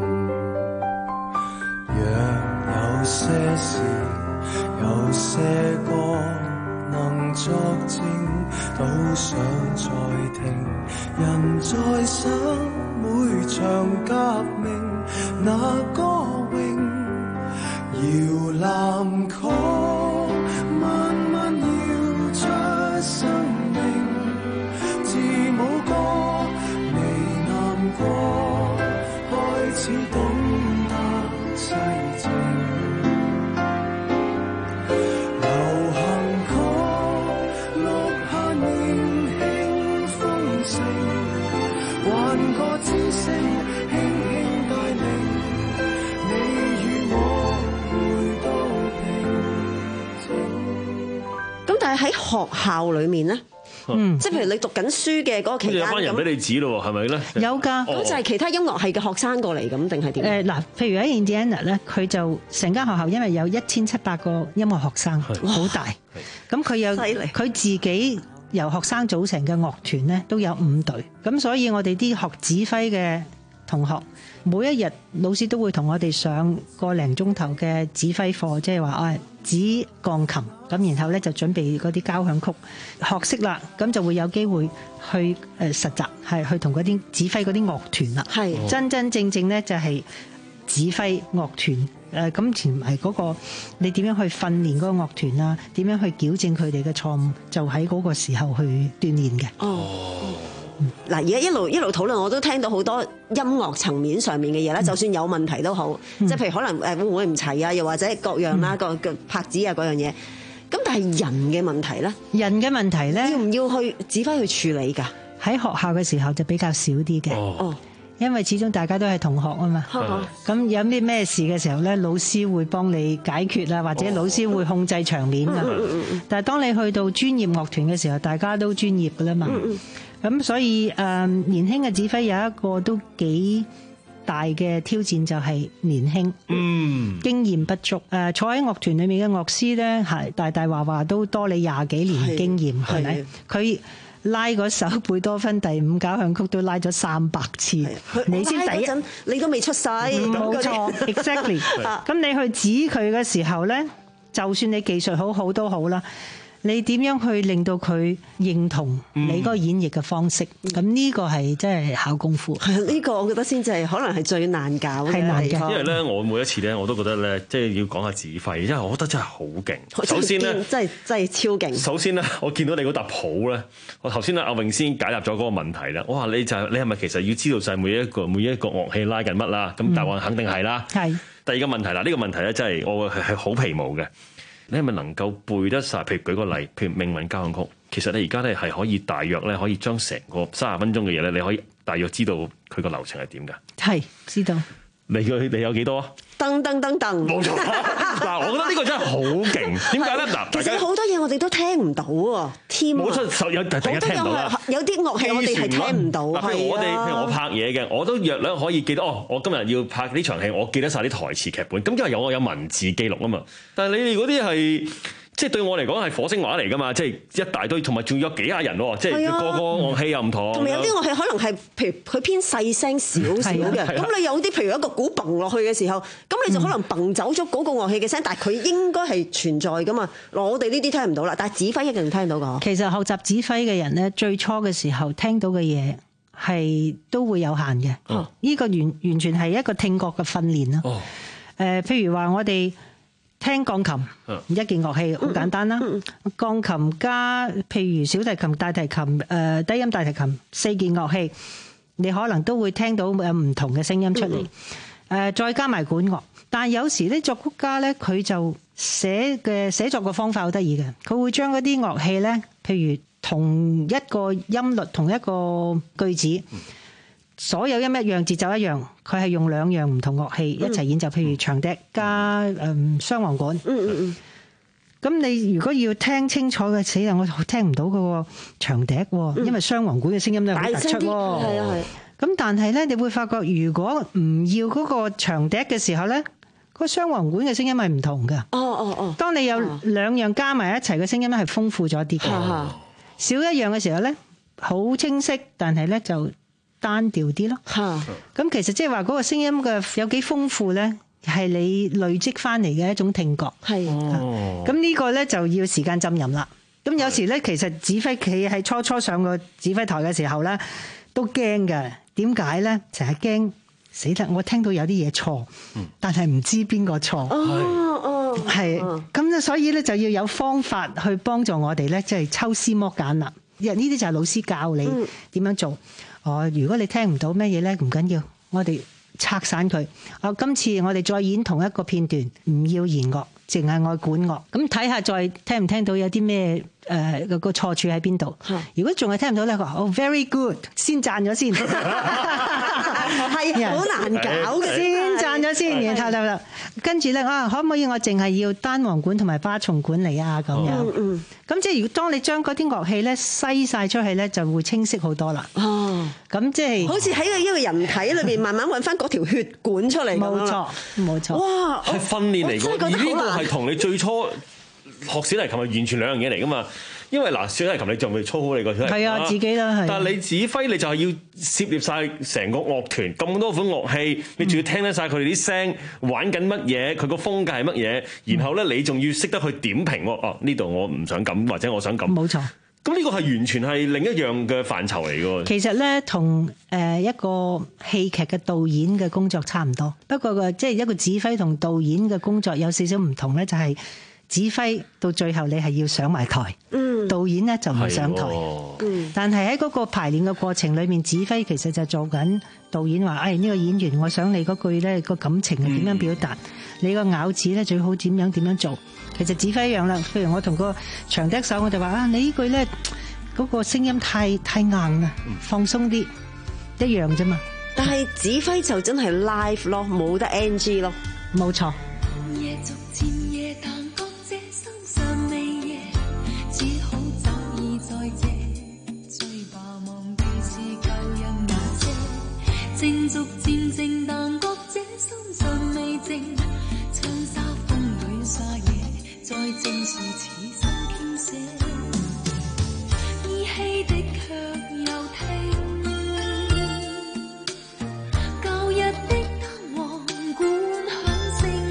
若有些事，有些歌能作證，都想再聽。人在想每場革命，那歌詠搖籃曲，慢慢搖出生命。字母歌微南過，開始懂得細情。還個知聲輕輕但係喺學校裏面咧，嗯，即係譬如你讀緊書嘅嗰個期間， 有班人俾你指咯，係咪咧？ 有㗎， 咁就係其他音樂系嘅學生過嚟咁，定係點？ 誒嗱，譬如喺 Indiana 咧，佢就成間學校因為有一千七百個音樂學生，好大。咁佢有佢自己由學生組成嘅樂團咧，都有五隊。咁所以我哋啲學指揮嘅同學，每一日老師都會同我哋上個零鐘頭嘅指揮課，即係話啊指鋼琴，咁然後咧就準備嗰啲交響曲，學識啦，咁就會有機會去誒實習，係去同嗰啲指揮嗰啲樂團啦，係真真正正咧就係指揮樂團。誒咁前係嗰個你點樣去訓練嗰個樂團啊？點樣去矯正佢哋嘅錯誤？就喺嗰個時候去鍛鍊嘅。 哦，嗱，而家一路一路討論，我都聽到好多音樂層面上面嘅嘢啦。就算有問題都好，即係譬如可能誒會唔會唔齊啊？又或者各樣啦，個個拍子啊嗰樣嘢。咁但係人嘅問題咧， 人嘅問題咧， 要唔要去指揮去處理㗎？ 喺學校嘅時候就比較少啲嘅。哦。因為始終大家都係同學啊嘛，咁有啲咩事嘅時候咧，老師會幫你解決啊，或者老師會控制場面啊。但係當你去到專業樂團嘅時候，大家都專業噶啦嘛。咁所以誒、呃，年輕嘅指揮有一個都幾大嘅挑戰，就係年輕，嗯，經驗不足。誒，坐喺樂團裏面嘅樂師咧，係大大話話都多你廿幾年經驗，係咪？佢拉嗰首貝多芬第五交響曲都拉咗三百次，你先第一陣你都未出世， 冇錯 ，exactly。咁你去指佢嘅時候咧，就算你技術好好都好啦，你點樣去令到佢認同你嗰個演繹嘅方式？咁呢、嗯、個係真係考功夫。 係呢、呢個我覺得先至係可能係最難搞嘅。係難嘅， 因為咧，我每一次咧，我都覺得咧，即係要講下指揮，因為我覺得真係好勁。首先咧， 真係真係超勁。 首先咧，我見到你嗰沓譜咧，我頭先咧阿詠先解答咗嗰個問題啦。我話你就係、你係咪其實要知道晒每一個每一個樂器拉緊乜啦？咁答案肯定係啦。係、嗯。第二個問題啦，呢、呢個問題咧真係我係係好皮毛嘅。你係咪能夠背得晒？譬如舉個例，譬如命運交響曲，其實你而家咧係可以大約咧可以將成個三十分鐘嘅嘢咧，你可以大約知道佢個流程係點㗎？ 係知道。你佢你有幾多啊？ 噔噔噔噔， 冇錯。嗱，我覺得呢個真係好勁。點解咧？嗱， 其實好多嘢我哋都聽唔到喎。添冇錯，有大家聽唔到啦。 有啲樂器我哋係聽唔到。 嗱，譬如我哋，譬如我拍嘢嘅，我都約兩可以記得。哦，我今日要拍呢場戲，我記得晒啲台詞劇本。咁因為有我有文字記錄啊嘛。但係你哋嗰啲係。即係對我嚟講係火星話嚟㗎嘛，即係一大堆，同埋仲有幾廿人喎，即係個個樂器又唔同。 同埋有啲樂器可能係譬如佢偏細聲少少嘅，咁你有啲譬如一個鼓嘣落去嘅時候，咁你就可能嘣走咗嗰個樂器嘅聲，但係佢應該係存在㗎嘛。我哋呢啲聽唔到啦，但係指揮一定聽到㗎。 其實學習指揮嘅人咧，最初嘅時候聽到嘅嘢係都會有限嘅。呢、哦呢個完完全係一個聽覺嘅訓練啦。誒、哦呃，譬如話我哋。聽鋼琴一件樂器好簡單啦，鋼琴加譬如小提琴、大提琴、誒低音大提琴四件樂器，你可能都會聽到有唔同嘅聲音出嚟。誒再加埋管樂，但係有時咧作曲家咧佢就寫嘅寫作嘅方法好得意嘅，佢會將嗰啲樂器咧，譬如同一個音律、同一個句子。所有音一樣，節奏一樣，佢係用兩樣唔同樂器一齊演奏，譬如長笛加誒雙簧管。嗯嗯嗯。咁你如果要聽清楚嘅，死啦！我聽唔到嗰個長笛喎，因為雙簧管嘅聲音都好突出喎。係啊係。咁但係咧，你會發覺如果唔要嗰個長笛嘅時候咧，個雙簧管嘅聲音係唔同㗎。哦哦哦。當你有兩樣加埋一齊嘅聲音咧，係豐富咗啲嘅。少一樣嘅時候咧，好清晰，但係咧就。單調啲咯，咁其實即係話嗰個聲音嘅有幾豐富咧，係你累積翻嚟嘅一種聽覺。係，咁呢個咧就要時間浸淫啦。咁有時咧，其實指揮企喺初初上個指揮台嘅時候咧，都驚㗎。點解咧？成日驚死得，我聽到有啲嘢錯，但係唔知邊個錯。哦哦，係，咁咧所以咧就要有方法去幫助我哋咧，即係抽絲剝繭啦。呢啲就係老師教你點樣做。哦，如果你聽唔到咩嘢咧，唔緊要，我哋拆散佢。哦，今次我哋再演同一個片段，唔要弦樂，淨係愛管樂。咁睇下再聽唔聽到有啲咩誒個錯處喺邊度？如果仲係聽唔到咧，話哦 very good，先讚咗先。係好難搞嘅，先讚咗咗先，然後就跟住咧啊，可唔可以我淨係要單簧管同埋巴松管嚟啊？咁樣，咁、嗯嗯、即係如果當你將嗰啲樂器咧篩晒出去咧，就會清晰好多啦。哦，咁即係好似喺個一個人體裏邊慢慢揾翻嗰條血管出嚟。冇錯，冇錯。 哇， 係訓練嚟㗎，而呢個係同你最初學小提琴係完全兩樣嘢嚟㗎嘛。因為嗱，小提琴你仲未操好你個小提琴， 係啊，自己啦，係。 但係你指揮，你就係要涉獵晒成個樂團咁多款樂器，你仲要聽得晒佢哋啲聲，玩緊乜嘢，佢個風格係乜嘢，然後咧你仲要識得去點評喎。哦，呢度我唔想咁，或者我想咁。冇錯。咁呢個係完全係另一樣嘅範疇嚟㗎。 其實咧，同誒一個戲劇嘅導演嘅工作差唔多，不過個即係一個指揮同導演嘅工作有少少唔同咧，就係、是。指揮到最後你係要上埋台，嗯、導演咧就唔上台。嗯、但係喺嗰個排練嘅過程裏面，指揮其實就做緊導演話：誒、哎、呢、呢個演員，我想你嗰句咧個感情係點樣表達？嗯、你個咬字咧最好點樣點樣做？其實指揮一樣啦。譬如我同個長笛手，我就話啊，你呢句咧嗰個聲音太太硬啦，放鬆啲，一樣啫嘛。 但係指揮就真係 live 咯，冇得 N G 咯， 冇錯。 正逐漸靜，但覺這心尚未靜。窗紗風裏沙野，在正是此生傾瀉。依稀的卻又聽，舊日的單簧管響聲。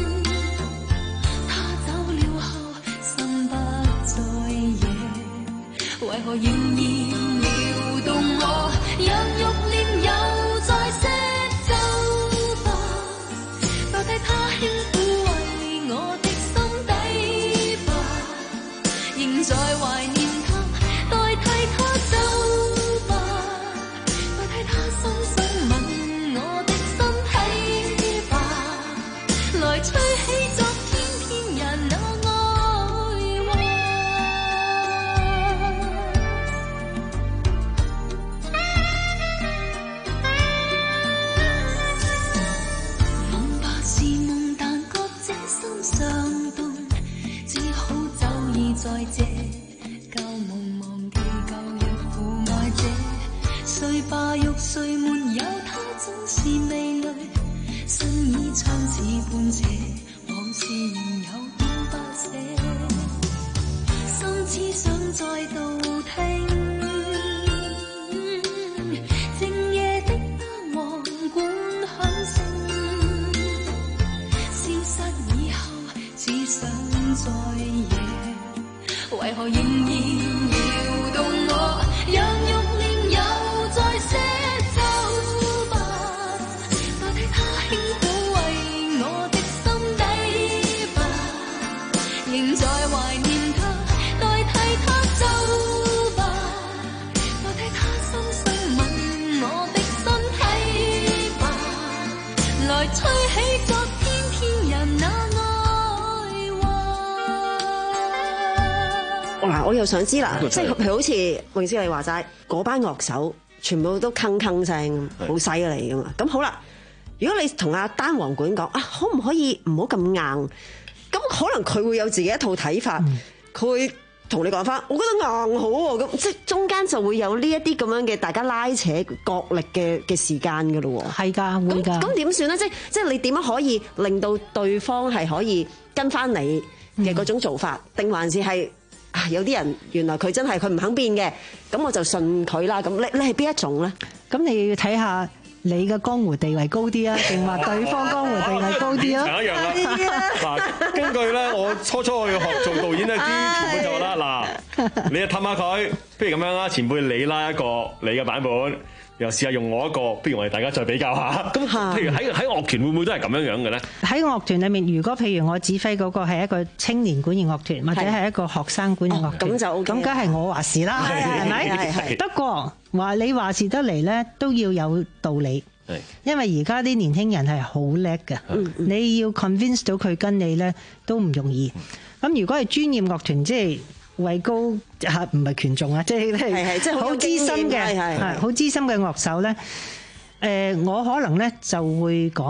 他走了後，心不再野，為何仍然撩動我？讓欲念有。在些走吧，代替他輕撫為我的心底吧，仍在懷念他，代替他走吧，代替他深深吻我的身體吧，來吹起昨天天人那愛話。在這舊夢忘記舊日父愛者，誰罷欲誰沒有他總是味蕾，心已參差半斜，往事仍有點不捨，心只想再度聽，靜夜的單簧管響聲，消失以後只想再夜。為何仍然撩動我？讓欲念又再些走吧，代替他輕撫為我的心底吧，仍在懷念他，代替他走吧，代替他深深吻我的身體吧，來吹起昨天天人那嗱，我又想知啦，即係譬如好似詠詩你話齋，嗰班樂手全部都鏗鏗聲，好犀利噶嘛。咁好啦，如果你同阿單簧管講啊，可唔可以唔好咁硬？咁可能佢會有自己一套睇法，佢、嗯、會同你講翻，我覺得硬好喎。咁即係中間就會有呢一啲咁樣嘅大家拉扯角力嘅嘅時間噶咯喎。係㗎，會㗎。咁點算咧？即係即係你點樣可以令到對方係可以跟翻你嘅嗰種做法，定、嗯、還是係？啊！有啲人原來佢真係佢唔肯變嘅，咁我就信佢啦。咁你你係邊一種咧？咁你要睇下你嘅江湖地位高啲啊，定話對方江湖地位高啲啊？一樣啦。嗱，根據咧，我初初去學做導演咧，啲前輩就話啦，嗱，你就氹下佢，不如咁樣啦，前輩你拉一個你嘅版本。又試下用我一個，不如我哋大家再比較下。咁譬如喺喺樂團會唔會都係咁樣樣嘅咧？喺樂團裏面，如果譬如我指揮嗰個係一個青年管弦樂團，或者係一個學生管弦樂團，咁、哦、就咁梗係我話事啦，係咪？不過話你話事得嚟咧，都要有道理。因為而家啲年輕人係好叻嘅，你要 convince 到佢跟你咧都唔容易。咁如果係專業樂團，即係。位高嚇唔係權重啊，即係係即係好資深嘅，係好資深嘅樂手咧。誒，我可能咧就會講，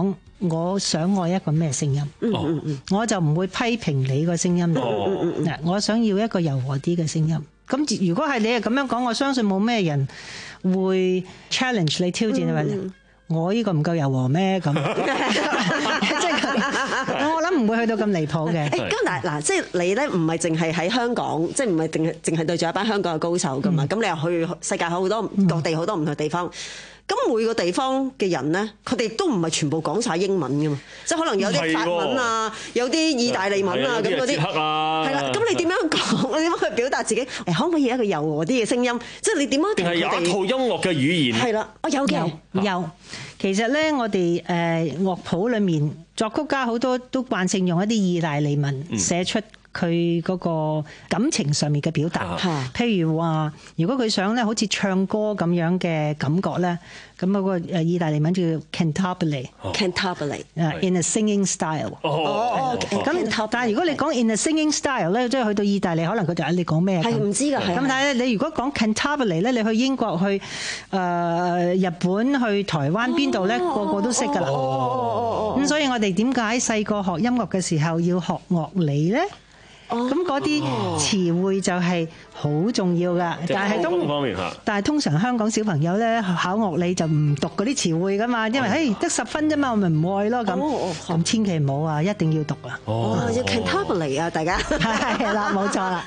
我想愛一個咩聲音， 嗯嗯我就唔會批評你個聲音。嗱、 哦， 我想要一個柔和啲嘅聲音。咁如果係你係咁樣講，我相信冇咩人會 challenge 你挑戰你話、嗯、我呢個唔夠柔和咩咁？即係我諗唔會去到咁離譜嘅。 咁但係嗱，即係你咧唔係淨係喺香港，即係唔係淨係淨係對住一班香港嘅高手噶嘛？咁、嗯、你又去世界好多各地好多唔同地方。咁每個地方嘅人咧，佢哋都唔係全部講晒英文噶嘛，即係可能有啲法文啊，有啲意大利文啊，咁嗰啲係啦。咁你點樣講？你點樣去表達自己？誒，可唔可以有一個柔和啲嘅聲音？即係你點樣？定係有一套音樂嘅語言？係啦，我有嘅有，有。其實咧，我哋誒樂譜裏面作曲家好多都慣性用一啲意大利文寫出佢嗰個感情上面嘅表達。嗯、譬如話，如果佢想咧好似唱歌咁樣嘅感覺咧，咁嗰個誒意大利文叫 cantabile，cantabile，in a singing style。哦，咁但係如果你講 in a singing style 咧，即係去到意大利，可能佢就誒你講咩？係唔知㗎。咁但係咧，你如果講 cantabile 咧，你去英國、去誒日本、去台灣邊度咧，個個都識㗎啦。哦，咁所以我哋點解細個學音樂嘅時候要學樂理咧？咁嗰啲詞彙就係好重要噶，但係都但係通常香港小朋友咧考樂理就唔讀嗰啲詞彙噶嘛，因為誒得十分啫嘛，我咪唔愛咯咁。咁千祈唔好啊，一定要讀啊！哦，要 cantabile 啊，大家係啦，冇錯啦。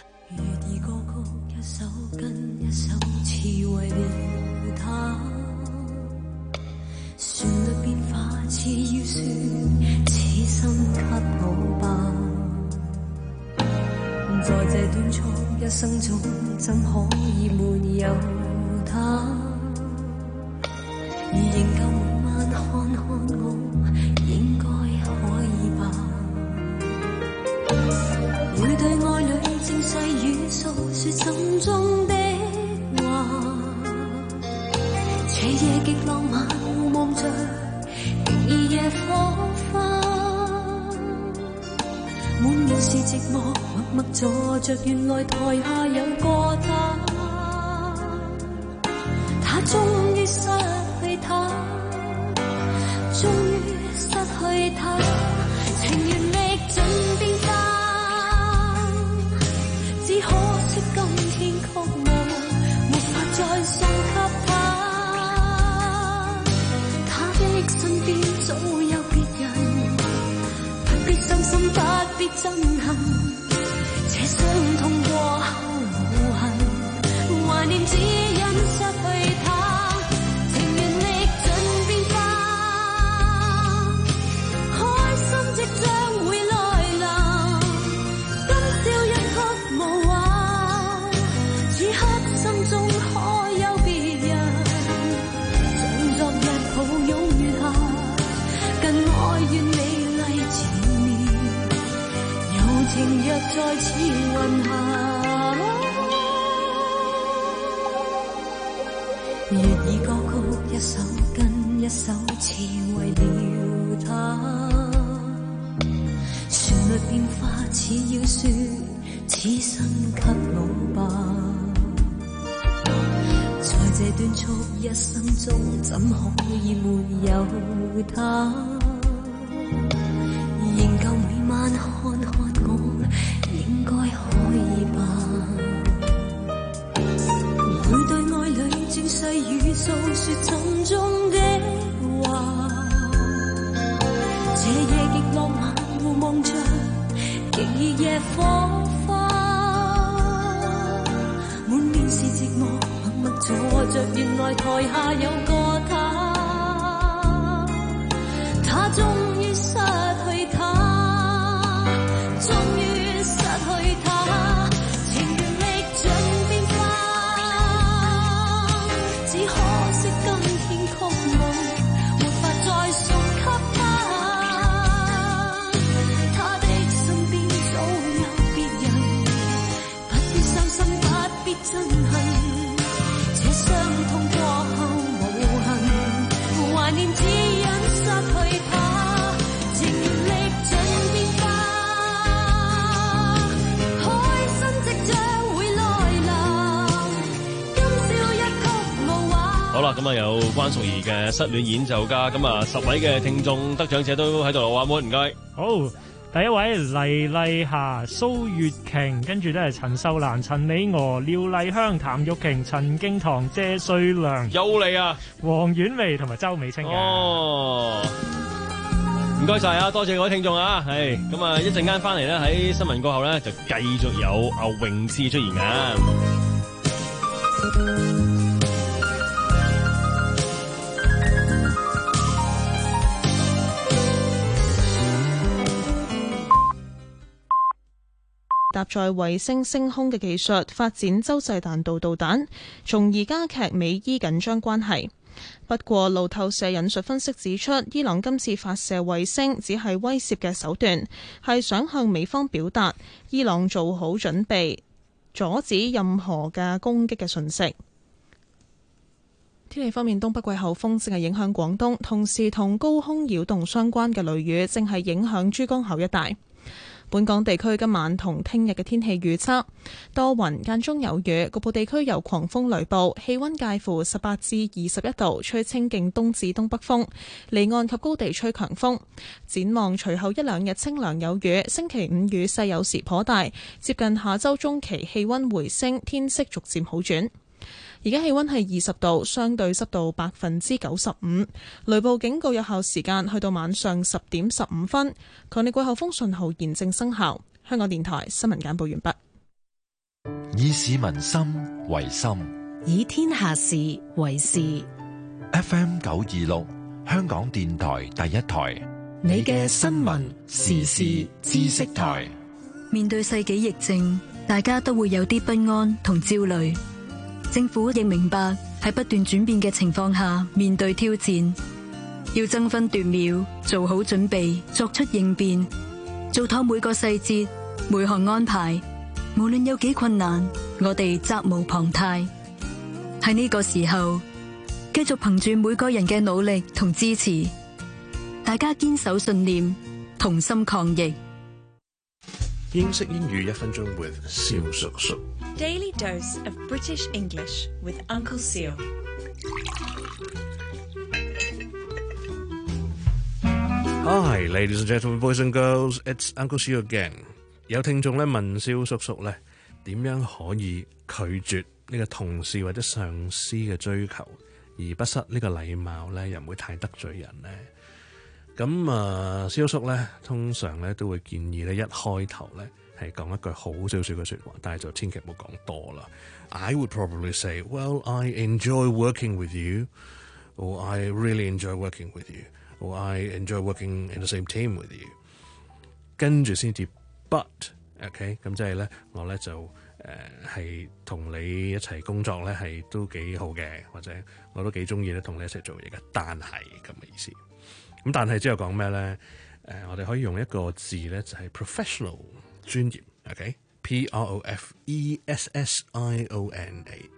在這短促一生中，怎可以沒有他？而仍舊慢慢看看我，應該可以吧？每對愛侶正細語訴說心中的話，這夜極浪漫，望着極異夜火花，滿面是寂寞。默坐着，原來台下有個他，他終於失去他，終於失去他，情願歷盡變化，只可惜今天曲舞，沒法再送給他，他的身邊早有別人，不必傷心，不必憎恨。傷痛過後無痕，懷念只因失去他，情願歷盡變化，開心即將會來臨，今宵一刻無話，此刻心中可有別人，像昨日抱擁月下，更愛願美麗纏綿，情若在此雲下，粵語歌曲一首跟一首詞為了他，旋律變化似要說此生給我吧，在這短促一生中怎可以沒有他，仍舊每晚看看我，應該可以吧？每對愛侶正細語訴說沉重的話，這夜極浪漫，互望着極異夜火花，滿面是寂寞，默默坐着，原來台下有個他，他終於失去他。終於失去他，情願歷盡變化，只可惜今天曲舞，沒法再送給他，他的身邊早有別人，不必傷心，不必憎恨，這傷痛過後無痕，懷念只因失去他。 好啦，咁啊有關淑怡嘅失戀演奏家，咁啊十位嘅聽眾得獎者都喺度啦，阿妹唔該。 好，第一位黎麗霞、蘇月瓊，跟住咧係陳秀蘭、陳美娥、廖麗香、譚玉瓊、陳敬堂、謝瑞良， 又嚟啊！ 黃婉薇同埋周美清嘅。 哦，唔該晒啊，多謝各位聽眾啊，係咁啊，一陣間翻嚟咧喺新聞過後咧就繼續有阿泳姿出現噶。 搭載衛星升空嘅技術，發展洲際彈道導彈，從而加劇美伊緊張關係。不過，路透社引述分析指出，伊朗今次發射衛星只係威懾嘅手段，係想向美方表達伊朗做好準備，阻止任何嘅攻擊嘅訊息。天氣方面，東北季候風正係影響廣東，同時同高空擾動相關嘅雷雨正係影響珠江口一帶。本港地區今晚同聽日嘅天氣預測，多雲間中有雨，局部地區有狂風雷暴，氣溫介乎十八至二十一度，吹清勁東至東北風，離岸及高地吹強風。展望隨後一兩日清涼有雨，星期五雨勢有時頗大，接近下周中期氣溫回升，天色逐漸好轉。而家氣溫係二十度，相對濕度百分之九十五，雷暴警告有效時間去到晚上十點十五分，強烈季候風信號現正生效。香港電台新聞簡報完畢。 以市民心為心， 以天下事為事。 F M 九二六，香港電台第一台， 你嘅新聞時事知識台。 面對世紀疫症，大家都會有啲不安同焦慮。政府亦明白喺不斷轉變嘅情況下面對挑戰，要爭分奪秒做好準備，作出應變，做妥每個細節每項安排。無論有幾困難，我哋責無旁貸。喺呢個時候，繼續憑住每個人嘅努力同支持，大家堅守信念，同心抗疫。 英式英語一分鐘 with 蕭叔叔。 Daily dose of British English with Uncle Seal. Hi, ladies and gentlemen, boys and girls, it's Uncle Seal again. 有聽眾咧問蕭叔叔咧，點樣可以拒絕呢個同事或者上司嘅追求，而不失呢個禮貌咧，又唔會太得罪人咧？咁啊，蕭叔咧通常咧都會建議咧一開頭咧。係講一句好少少嘅説話，但係就千祈唔好講多啦。I would probably say, well, I enjoy working with you, or I really enjoy working with you, or I enjoy working in the same team with you。跟住先至 but，OK， 咁即係咧，我咧就誒係同你一齊工作咧係都幾好嘅，或者我都幾中意咧同你一齊做嘢嘅。但係咁嘅意思。咁但係之後講咩咧？誒、呃，我哋可以用一個字咧，就係、是、professional。專業 ，OK，P R O F E S S I O N A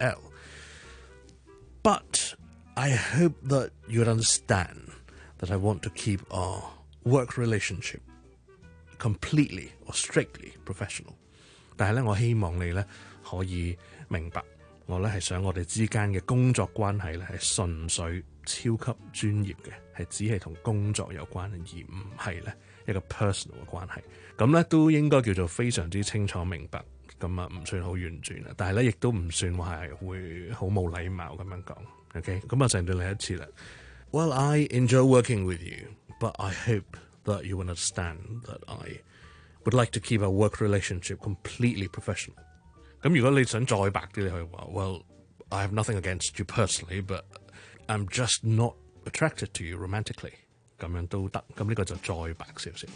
L。But I hope that you would understand that I want to keep our work relationship completely or strictly professional。但係咧，我希望你咧可以明白，我咧係想我哋之間嘅工作關係咧係純粹超級專業嘅，係只係同工作有關，而唔係咧一個 personal 嘅關係。咁咧都應該叫做非常之清楚明白，咁啊唔算好婉轉啦，但係咧亦都唔算話係會好冇禮貌咁樣講。OK， 咁啊成對你一次啦。Well, I enjoy working with you, but I hope that you will understand that I would like to keep our work relationship completely professional。咁如果你想再白啲，你可以話 Well, I have nothing against you personally, but I'm just not attracted to you romantically。咁樣都得，咁呢個就再白少少。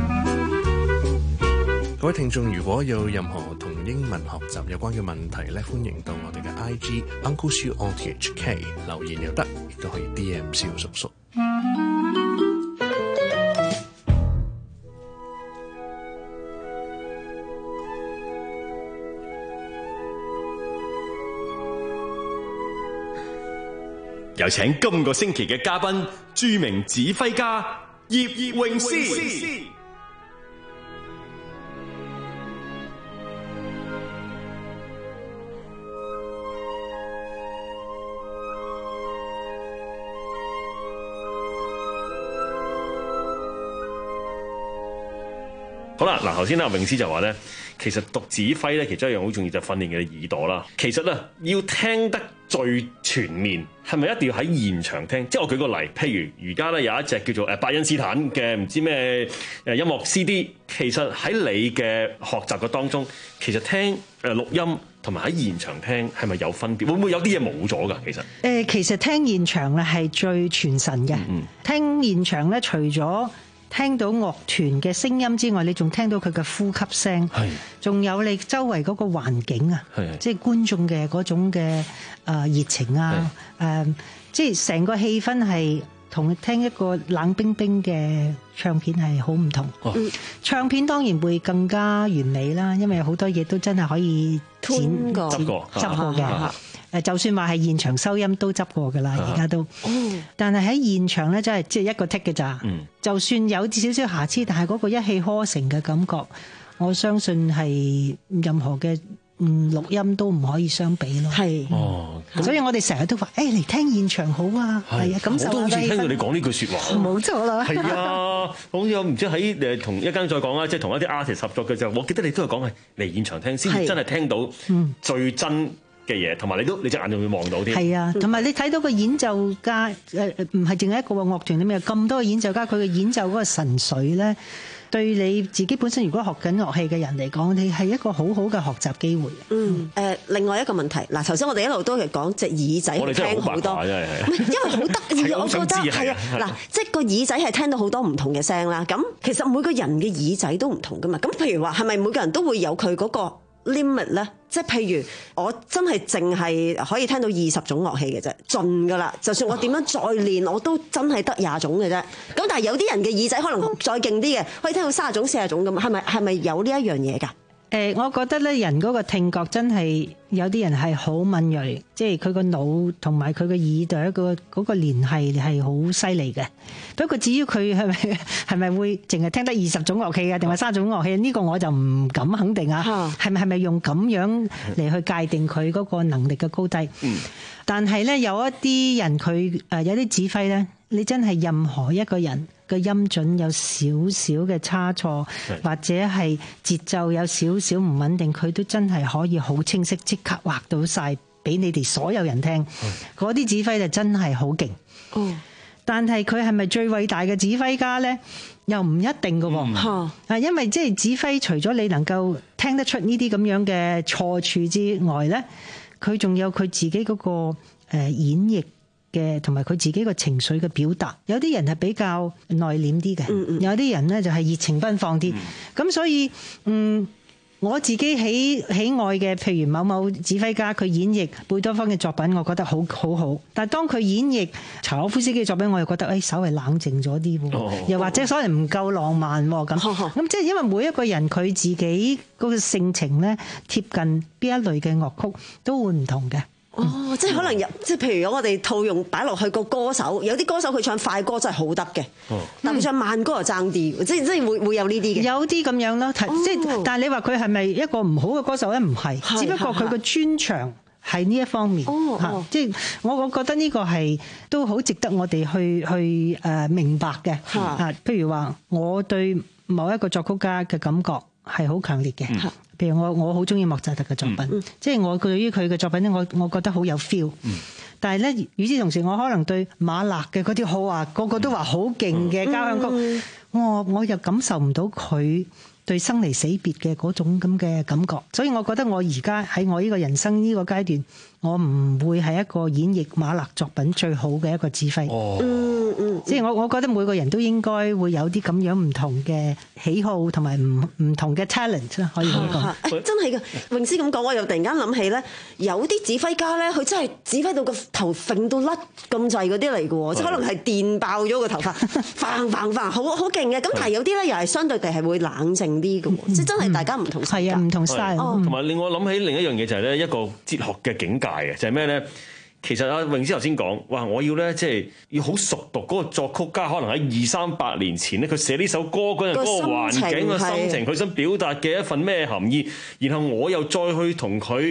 各位聽眾，如果有任何同英文學習有關嘅問題咧，歡迎到我哋嘅 I G Uncle Siu on T H K 留言又得，亦都可以 D M 蕭叔叔。 有請今個星期嘅嘉賓，著名指揮家葉詠詩。 好啦，嗱頭先阿詠詩就話咧，其實讀指揮咧，其中一樣好重要就係訓練嘅耳朵啦。其實咧，要聽得最全面，係咪一定要喺現場聽？即係我舉個例，譬如而家咧有一隻叫做誒伯恩斯坦嘅唔知咩誒音樂 C D， 其實喺你嘅學習嘅當中，其實聽誒錄音同埋喺現場聽係咪有分別？會唔會有啲嘢冇咗㗎？其實誒，其實聽現場咧係最傳神嘅。嗯、聽現場咧，除咗聽到樂團嘅聲音之外，你仲聽到佢嘅呼吸聲，仲有你周圍嗰個環境啊，即係觀眾嘅嗰種嘅誒熱情啊，誒，即係成個氣氛係同聽一個冷冰冰嘅唱片係好唔同。哦、唱片當然會更加完美啦，因為好多嘢都真係可以剪執過執過嘅。誒，就算話係現場收音都執過㗎啦，而家都。但係喺現場咧，真係即係一個 take 嘅咋。嗯、就算有少少瑕疵，但係嗰個一氣呵成嘅感覺，我相信係任何嘅嗯錄音都唔可以相比咯。係。哦。所以我哋成日都話，誒嚟聽現場好啊，係啊，感受下。我都好似聽到你講呢句説話。冇錯啦。係啊，好似我唔知喺誒同一間再講啦，即係同一啲 artist 合作嘅時候，我記得你都係講係嚟現場聽先至真係聽到最真嘅嘢，同埋你都你隻眼仲會望到添。係啊，同埋你睇到個演奏家誒，唔係淨係一個樂團裏面有咁多個演奏家，佢嘅演奏嗰個神髓咧，對你自己本身如果學緊樂器嘅人嚟講，你係一個好好嘅學習機會。嗯，誒，另外一個問題，嗱，頭先我哋一路都係講隻耳仔聽好多，唔係因為好得意，我覺得係啊，嗱，即係個耳仔係聽到好多唔同嘅聲啦。咁其實每個人嘅耳仔都唔同噶嘛。咁譬如話，係咪每個人都會有佢嗰個limit 咧，即係譬如我真係淨係可以聽到二十種樂器嘅啫，盡噶啦。就算我點樣再練，我都真係得廿種嘅啫。咁但係有啲人嘅耳仔可能再勁啲嘅，可以聽到三十種、四十種咁。係咪係咪有呢一樣嘢㗎？誒，我覺得咧，人嗰個聽覺真係有啲人係好敏鋭，即係佢個腦同埋佢個耳朵一個嗰個聯繫係好犀利嘅。不過至於佢係咪係咪會淨係聽得二十種樂器啊，定係三種樂器？呢個我就唔敢肯定啊。係咪係咪用咁樣嚟去界定佢嗰個能力嘅高低？嗯。但係咧，有一啲人佢誒有啲指揮咧，你真係任何一個人嘅音準有少少嘅差錯，或者係節奏有少少唔穩定，佢都真係可以好清晰，即刻畫到晒俾你哋所有人聽。嗰啲指揮就真係好勁。哦，但係佢係咪最偉大嘅指揮家呢？又唔一定㗎喎。啊、嗯，因為即係指揮，除咗你能夠聽得出呢啲咁樣嘅錯處之外呢，佢仲有佢自己嗰個誒演繹嘅，同埋佢自己個情緒嘅表達。有啲人係比較內斂啲嘅，嗯嗯有啲人呢就係熱情奔放啲。咁、嗯、所以，嗯，我自己喜喜愛嘅，譬如某某指揮家，佢演繹貝多芬嘅作品，我覺得好好好。但係當佢演繹柴可夫斯基嘅作品，我又覺得誒、哎、稍微冷靜咗啲喎，哦、又或者所謂唔夠浪漫喎咁。咁即係因為每一個人佢自己嗰個性情咧，貼近邊一類嘅樂曲都會唔同嘅。哦，即係可能有，即係譬如我哋套用擺落去個歌手，有啲歌手佢唱快歌真係好得嘅，哦、但佢唱慢歌又爭啲，即係即係會會有呢啲嘅。有啲咁樣咯，即係、哦、但係你話佢係咪一個唔好嘅歌手咧？唔係，是只不過佢個專長係呢一方面。哦哦、即係我我覺得呢個係都好值得我哋去去誒明白嘅。啊，譬如話我對某一個作曲家嘅感覺係好強烈嘅。嗯譬如我我好中意莫扎特嘅作品，嗯、即係我對於佢嘅作品咧，我我覺得好有 feel。嗯、但係咧，與此同時，我可能對馬勒嘅嗰啲好話，個個都話好勁嘅交響曲，嗯、我我又感受唔到佢對生離死別嘅嗰種咁嘅感覺。所以我覺得我而家喺我呢個人生呢個階段，我唔會係一個演繹馬勒作品最好嘅一個指揮。哦嗯嗯、即係我我覺得每個人都應該會有啲咁樣唔同嘅喜好同埋唔唔同嘅 talent 啦，可以咁講。誒、欸、真係嘅，詠詩咁講，我又突然間諗起咧，有啲指揮家咧，佢真係指揮到個頭揈到甩咁滯嗰啲嚟嘅喎，即係可能係電爆咗個頭髮，嘭嘭嘭，好好勁嘅。咁但係有啲咧又係相對地係會冷靜啲嘅喎，嗯、即係真係大家唔同性格，係啊、嗯，唔同 style。同埋令我諗起另一樣嘢就係咧一個哲學嘅境界嘅，就係咩咧？其實阿詠詩頭先講，哇！我要咧即係要好熟讀嗰個作曲家，可能喺二三百年前咧，佢寫呢首歌嗰陣嗰個環境、個心情，佢想表達嘅一份咩含義，然後我又再去同佢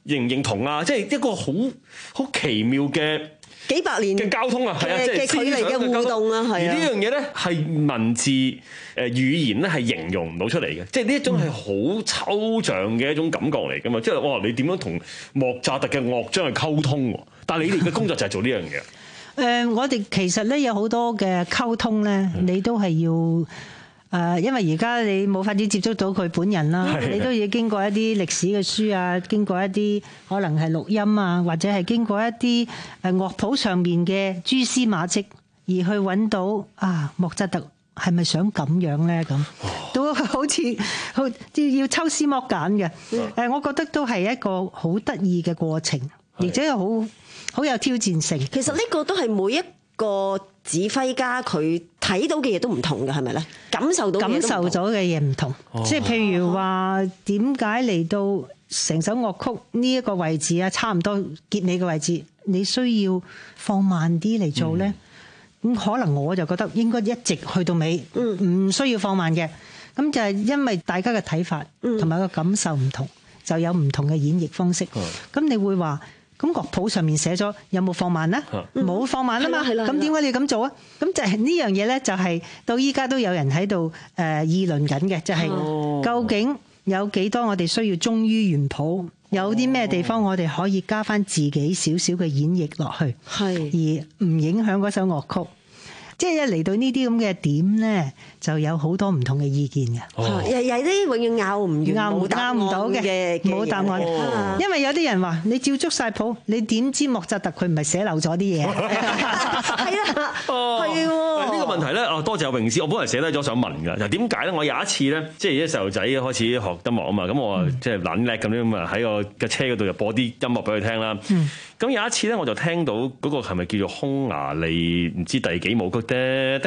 認唔認同啊？即係一個好好奇妙嘅幾百年嘅交通啊，係啊，即係嘅距離嘅互動啊，係啊。 而呢樣嘢咧係文字誒語言咧係形容唔到出嚟嘅，即係呢一種係好抽象嘅一種感覺嚟㗎嘛。即係哇，你點樣同莫扎特嘅樂章去溝通？但係你哋嘅工作就係做呢樣嘢。 誒，我哋其實咧有好多嘅溝通咧，你都係要。誒，因為而家你冇法子接觸到佢本人啦，你都要經過一啲歷史嘅書啊，經過一啲可能係錄音啊，或者係經過一啲誒樂譜上面嘅蛛絲馬跡，而去揾到啊莫扎特係咪想咁樣咧？咁都好似好要抽絲剝繭嘅。誒，我覺得都係一個好得意嘅過程，而且又好好有挑戰性。 其實呢個都係每一個指揮家佢睇到嘅嘢都唔同嘅，係咪咧？感受到感受咗嘅嘢唔同，即係譬如話點解嚟到成首樂曲呢一個位置啊，差唔多結尾嘅位置，你需要放慢啲嚟做咧？咁、嗯、可能我就覺得應該一直去到尾，唔、嗯、需要放慢嘅。咁就係因為大家嘅睇法同埋個感受唔同，就有唔同嘅演繹方式。咁、嗯、你會話？咁樂譜上面寫咗有冇放慢咧？冇放慢啊嘛。咁點解你要咁做啊？咁就係呢樣嘢咧，就係到依家都有人喺度誒議論緊嘅，就係、是、究竟有幾多我哋需要忠於原譜，有啲咩地方我哋可以加翻自己少少嘅演繹落去，而唔影響嗰首樂曲。即係一嚟到呢啲咁嘅點咧，就有好多唔同嘅意見嘅。 哦，又係啲永遠拗唔完、冇答案嘅，冇答案。哦、因為有啲人話你照足晒譜，你點知莫扎特佢唔係寫漏咗啲嘢？係啊，係喎。 呢個問題咧，啊多謝阿詠詩，我本來寫低咗想問㗎。就點解咧？我有一次咧，即係啲細路仔開始學音樂啊嘛，咁我即係懶叻咁樣咁啊，喺個嘅車嗰度就播啲音樂俾佢聽啦。嗯咁有一次咧，我就聽到嗰個係咪叫做匈牙利唔知第幾舞曲？係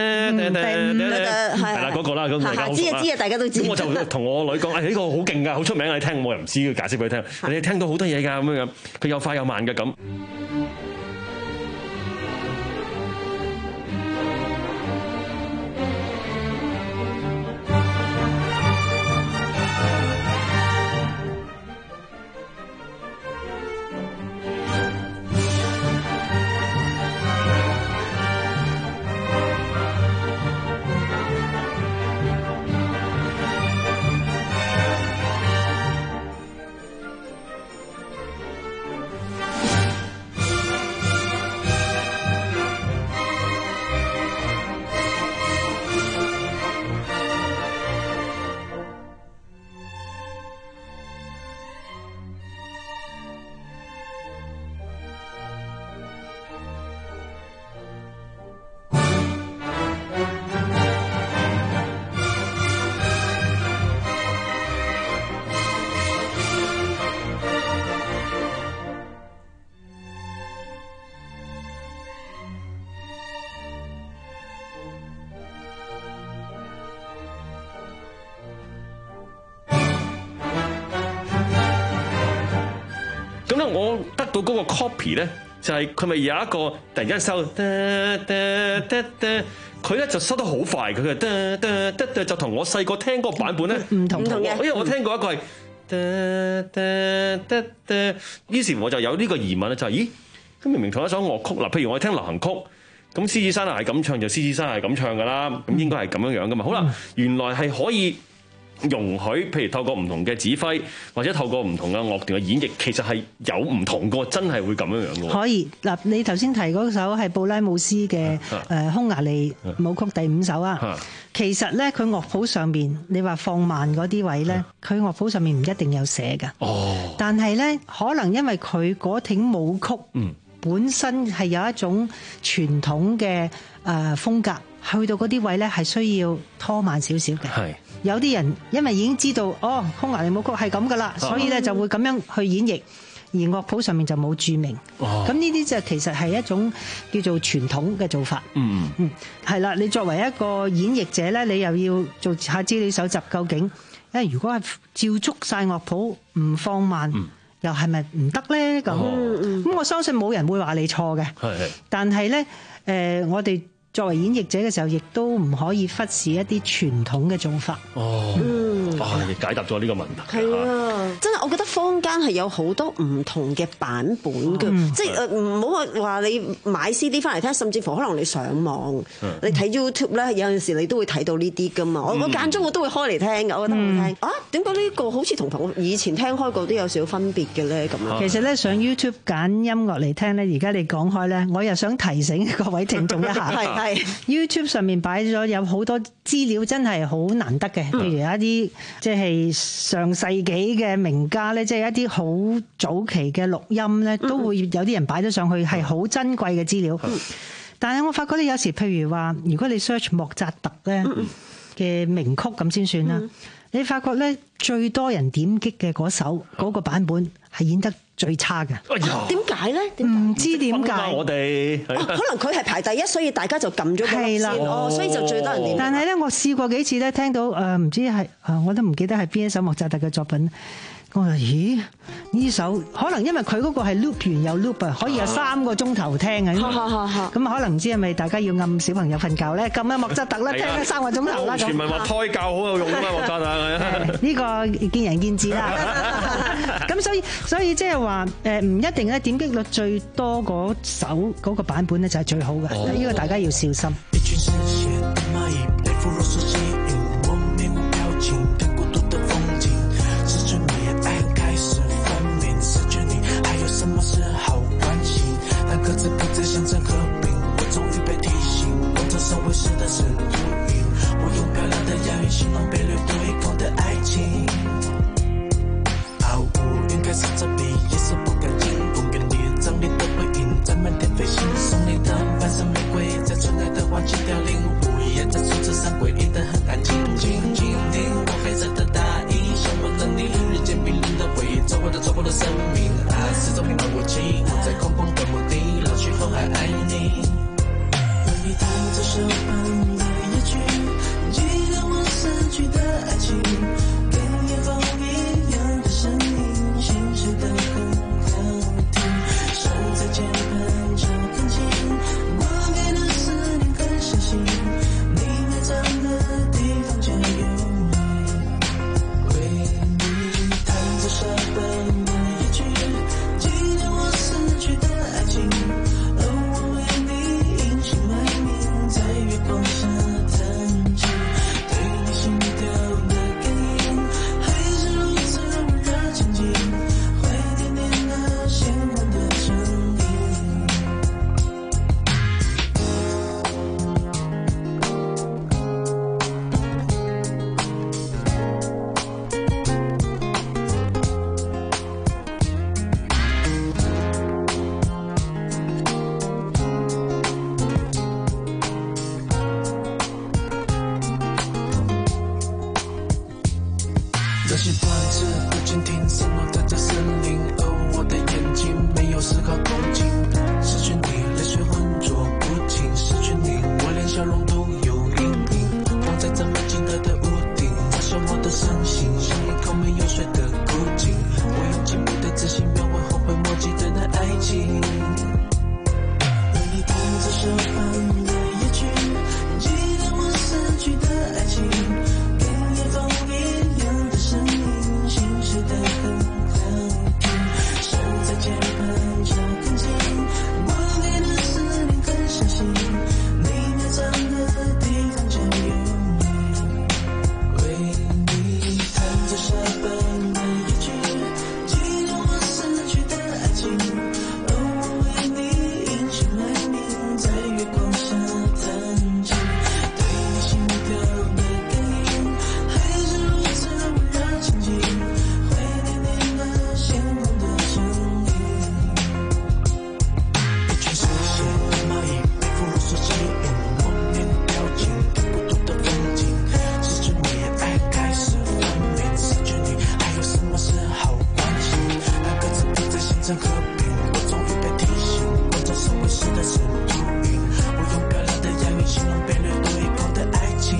啦，嗰個啦，咁大家好熟啦。知啊知啊，大家都知。咁我就同我女講：誒呢個好勁㗎，好出名，你聽。我又唔知要解釋俾佢聽。你聽到好多嘢㗎，咁樣樣，佢又快又慢嘅咁。咁咧，我得到嗰個 copy 咧，就係佢咪有一個突然間收，佢咧就收得好快，佢嘅就同我細個聽嗰個版本咧唔同嘅，因為我聽過一個係，於是我就有呢個疑問咧，就係、是、咦，咁明明同一首樂曲嗱，譬如我聽流行曲，咁獅子山係咁唱就獅子山係咁唱噶啦，咁應該係咁樣樣噶嘛，好啦，原來係可以容許，譬如透過唔同嘅指揮，或者透過唔同嘅樂團嘅演繹，其實係有唔同個，真係會咁樣樣嘅。可以嗱，你頭先提嗰首係布拉姆斯嘅誒匈牙利舞曲第五首啊。其實咧，佢樂譜上邊，你話放慢嗰啲位咧，佢樂譜上面唔一定有寫㗎。哦。但係咧，可能因為佢嗰挺舞曲，嗯，本身係有一種傳統嘅誒風格，去到嗰啲位咧係需要拖慢少少嘅。係。有啲人因為已經知道哦，匈牙利舞曲係咁噶啦，所以咧就會咁樣去演繹，而樂譜上面就冇註明。咁呢啲就其實係一種叫做傳統嘅做法。嗯嗯，係啦，你作為一個演繹者咧，你又要做下資料搜集，究竟因為如果係照足晒樂譜唔放慢，嗯、又係咪唔得咧？咁咁、哦、我相信冇人會話你錯嘅。係係，但係咧誒，我哋作為演繹者嘅時候，亦都唔可以忽視一啲傳統嘅做法。 哦， 嗯， 哇，你解答咗呢個問題。 係啊，真係我覺得坊間係有好多唔同嘅版本嘅， 嗯即係誒唔好話話你買 C D 翻嚟聽，甚至乎可能你上網， 嗯你睇 YouTube 咧，有陣時你都會睇到呢啲噶嘛。我我間中我都會開嚟聽嘅，我覺得好聽。啊，點解呢個好似同我以前聽開過都有少少分別嘅咧？咁樣其實咧上 YouTube 揀音樂嚟聽咧，而家你講開咧，我又想提醒各位聽眾一下， 係係 YouTube 上面擺咗有好多資料，真係好難得嘅。譬如一啲即係上世紀嘅名家咧，即係一啲好早期嘅錄音咧，都會有啲人擺咗上去，係好珍貴嘅資料。但係我發覺咧，有時譬如話，如果你 search 莫扎特咧嘅名曲咁先算啦，你發覺咧最多人點擊嘅嗰首嗰個版本係演得最差嘅。 點解咧？ 唔知點解。 我哋可能佢係排第一，所以大家就撳咗佢先。哦，所以就最多人點。 但係咧，我試過幾次咧，聽到誒唔知係誒，我都唔記得係邊一首莫扎特嘅作品。我話咦，呢首可能因為佢嗰個係 loop 完又 loop 啊，可以有三個鐘頭聽啊。咁可能唔知係咪大家要暗小朋友瞓覺咧？撳啊莫扎特啦，聽咗三個鐘頭啦。 傳聞話胎教好有用啊，莫扎特。 呢個見仁見智啦。咁所以所以即係話誒唔一定咧，點擊率最多嗰首嗰個版本咧就係最好嘅。呢個大家要小心。 各自不再想着和平，我终于被提醒，工作上为实的是注音。我用漂亮的押韵形容被掠对空的爱情。啊呜，应该是这里，夜色不干净，公园里张力的回音在满天飞行，送你的半生玫瑰，在纯爱的黄金凋零，午夜在树枝上归隐得很安静。静静听我黑色的大衣，想问了你日渐冰冷的回忆，走过的走过的生命，爱是种平淡武器，在空旷的墓地。去后还爱你，为你弹着手旁的夜曲，记得我逝去的爱情，跟夜风一样的声音，心事的很好听，手在键盘上很轻，我给的思念很相信，你埋藏的地方就有你，为你弹着手旁的夜曲，记得我逝去的爱情。在月光下弹琴，对你心跳的感应，还是如此温热亲近，怀念念那鲜红的声音。这些段子不仅听，生活在这森林，而我的眼睛没有丝毫动静。失去你，泪水浑浊不清；失去你，我连笑容都有阴影。放在这么近的的屋顶，嘲笑我的伤心，像一口没有水的枯井。我用紧密的自信描绘后悔莫及的那爱情。为你弹着手旁的夜曲，记得我逝去的爱情，跟夜风一样的声音，心事的很好听，手在键盘上很轻，我给的思念很相信，你埋藏的地方就有你，为你弹着手旁的夜曲，记得我逝去的爱情，而我为你隐姓埋名，在月光下弹琴，对你心跳的感应，还是如此温热亲近，怀念念那鲜红的声音。一群视线的蚂蚁被俘虏所吸引，默念表情，孤独的风景。失去你，爱开始分明，失去你，还有什么是好关心？那个字不再形成和平，我终于被提醒，我这是为实的是注音。我用漂亮的押韵形容被掠对空的愛情。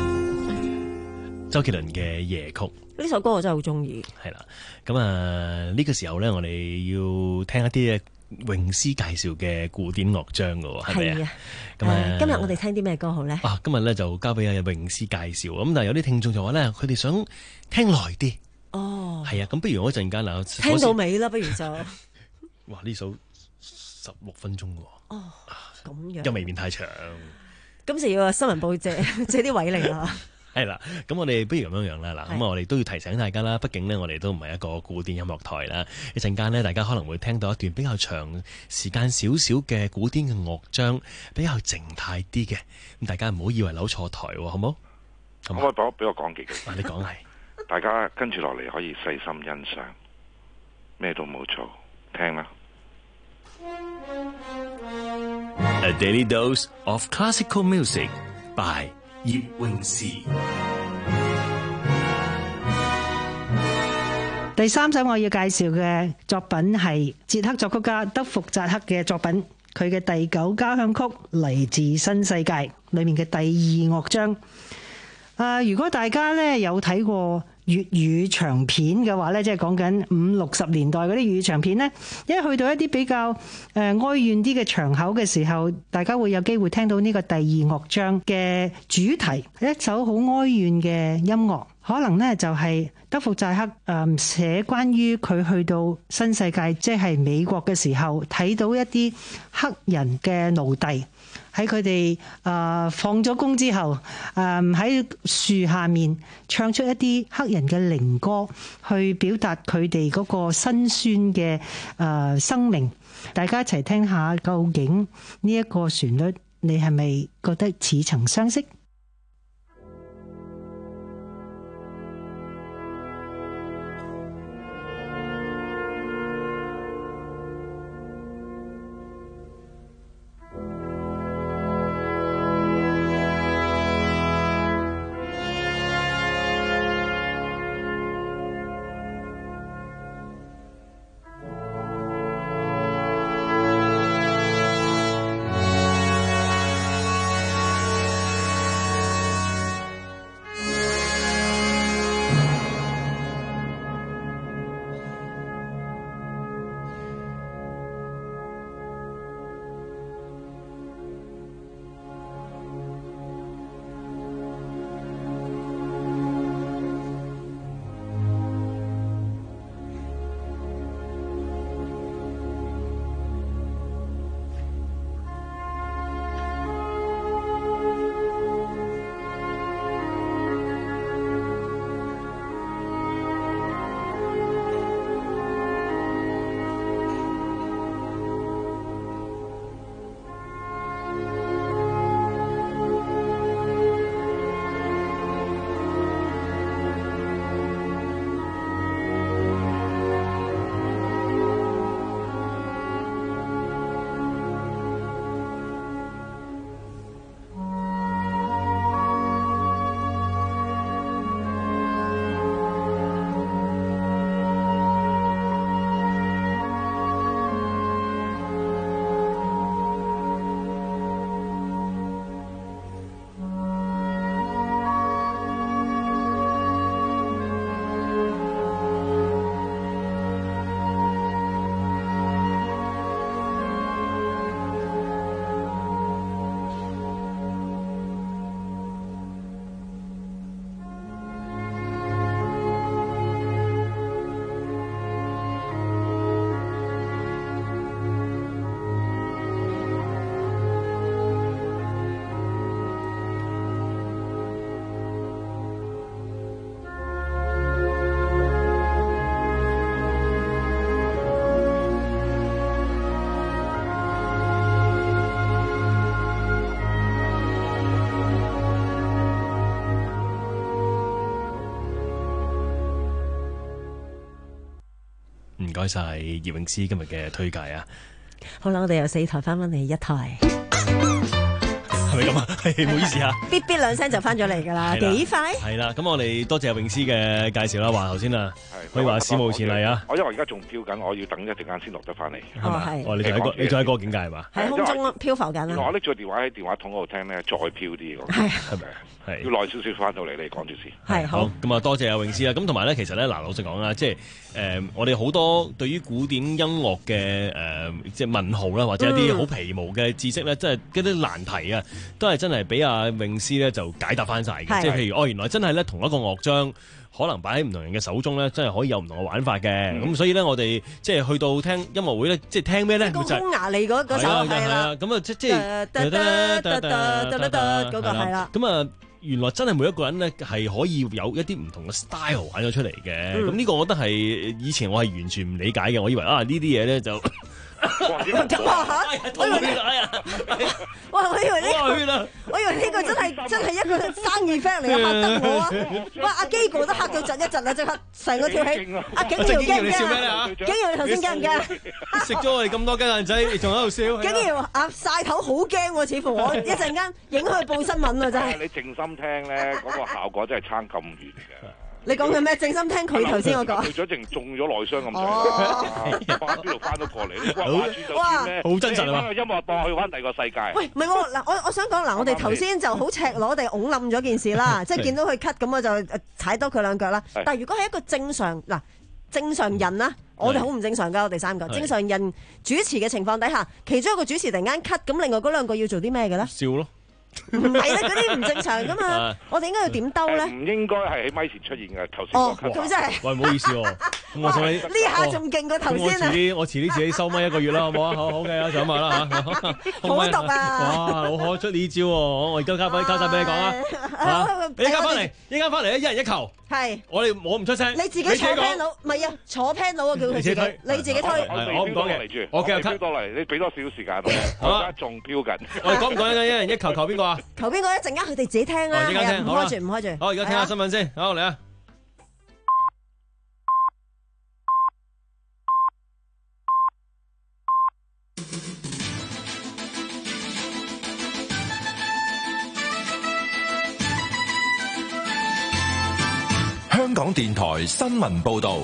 周杰倫嘅夜曲呢首歌我真係好中意。 係啦，咁啊呢個時候咧，我哋要聽一啲詠詩介紹嘅古典樂章㗎喎，係咪啊？咁啊，今日我哋聽啲咩歌好咧？ 啊，今日咧就交俾阿詠詩介紹。咁但係有啲聽眾就話咧，佢哋想聽耐啲。哦，係啊，咁不如我一陣間嗱， 聽到尾啦，不如就。 哇！呢首十六分鐘喎。 哦，咁樣。 又未免太長。 咁就要新聞部借借啲位嚟啦。 係啦，咁我哋不如咁樣樣啦，嗱，咁我哋都要提醒大家啦，畢竟呢，我哋都唔係一個古典音樂台啦，一陣間呢，大家可能會聽到一段比較長時間少少嘅古典嘅樂章，比較靜態啲嘅，咁大家唔好以為扭錯台，好冇？ 可唔可以俾我俾我講幾句？ 你講係， 大家跟住落嚟可以細心欣賞，咩都冇錯，聽啦。 A daily dose of classical music by葉詠詩。 第三首我要介紹嘅作品係捷克作曲家德福扎克嘅作品，佢嘅第九交響曲嚟自新世界裏面嘅第二樂章。啊，如果大家咧有睇過粵語長片嘅話咧，即係講緊五六十年代嗰啲粵語長片咧，一去到一啲比較誒哀怨啲嘅場口嘅時候，大家會有機會聽到呢個第二樂章嘅主題，一首好哀怨嘅音樂，可能呢就係德福扎克誒寫關於佢去到新世界，即係美國嘅時候，睇到一啲黑人嘅奴隸。喺佢哋誒放咗工之後，誒喺樹下面唱出一啲黑人嘅靈歌，去表達佢哋嗰個辛酸嘅誒生命。大家一齊聽下，究竟呢一個旋律，你係咪覺得似曾相識？ 唔該晒葉詠詩今日嘅推介啊！ 好啦，我哋由四台翻返嚟一台。 係咪咁啊？係，唔好意思啊。 嗶嗶兩聲就翻咗嚟㗎啦，幾快？ 係啦，咁我哋多謝泳師嘅介紹啦。話頭先啊，可以話史無前例啊。 我因為而家仲漂緊，我要等一陣間先落得翻嚟。 哦，係。 哦，你仲喺個你仲喺嗰個境界係嘛？ 喺空中漂浮緊啦。 我拎住個電話喺電話筒嗰度聽咧，再漂啲嘅。 係係咪？係要耐少少翻到嚟，你講住先。 係好。 咁啊，多謝阿泳師啦。咁同埋咧，其實咧，嗱，老實講啦，即係誒，我哋好多對於古典音樂嘅誒，即係問號啦，或者一啲好皮毛嘅知識咧，即係嗰啲難題啊，都係真係俾阿泳師咧就解答翻晒嘅。即係譬如哦，原來真係咧同一個樂章，可能擺喺唔同人嘅手中咧，真係可以有唔同嘅玩法嘅。咁、嗯、所以咧，我哋即係去到聽音樂會咧，即係聽咩咧？ 高空牙利嗰嗰首係啦。 咁啊，即即係嗰個係啦。 咁啊，原來真係每一個人咧係可以有一啲唔同嘅 style 玩咗出嚟嘅。咁呢、嗯、個我覺得係以前我係完全唔理解嘅。我以為啊呢啲嘢咧就。 哇！咁啊嚇！我以為哇！我以為呢個，我以為呢個真係真係一個生意 friend 嚟，嚇得我啊！哇！阿基哥都嚇到窒一窒啦，即刻成個跳起。阿景瑤驚唔驚啊？景瑤你頭先驚唔驚？ 食咗我哋咁多雞蛋仔，你仲喺度笑？ 景瑤啊曬頭好驚喎，似乎我一陣間影佢報新聞啊！真係。 你靜心聽咧，嗰個效果真係差咁遠㗎。 你講緊咩？靜心聽佢頭先我講。 去咗淨中咗內傷咁滯，翻邊度翻到過嚟？哇！ 好真實啊！ 音樂當去翻第二個世界。 喂，唔係喎，嗱，我我想講嗱，我哋頭先就好赤裸地擁冧咗件事啦，即係見到佢咳咁，我就踩多佢兩腳啦。但係如果係一個正常嗱正常人啦，我哋好唔正常㗎，我哋三個正常人主持嘅情況底下，其中一個主持突然間咳，咁另外嗰兩個要做啲咩嘅咧？ 笑咯。 唔係咧，嗰啲唔正常噶嘛，我哋應該要點兜咧？ 唔應該係喺咪前出現嘅，頭先哦，咁真係。 喂，唔好意思喎，我想呢下仲勁過頭先啊！ 我遲啲，我遲啲自己收咪一個月啦，好唔好啊？好好嘅，啊，上埋啦嚇。 好毒啊！ 哇，好可出呢招喎！我而家交翻交曬俾你講啊！嚇，你而家翻嚟，依家翻嚟咧，一人一球。係。我哋我唔出聲。 你自己坐 panel，唔係啊，坐 panel 啊，叫佢自己。你自己推。 我唔講嘅。我繼續推多嚟，你俾多少少時間我。我而家仲飄緊。 我哋講唔講一人一球球邊個啊？ 球邊個？一陣間佢哋自己聽啦， 唔開住唔開住。 好，而家聽下新聞先，好嚟啊！ 香港電台新聞報道，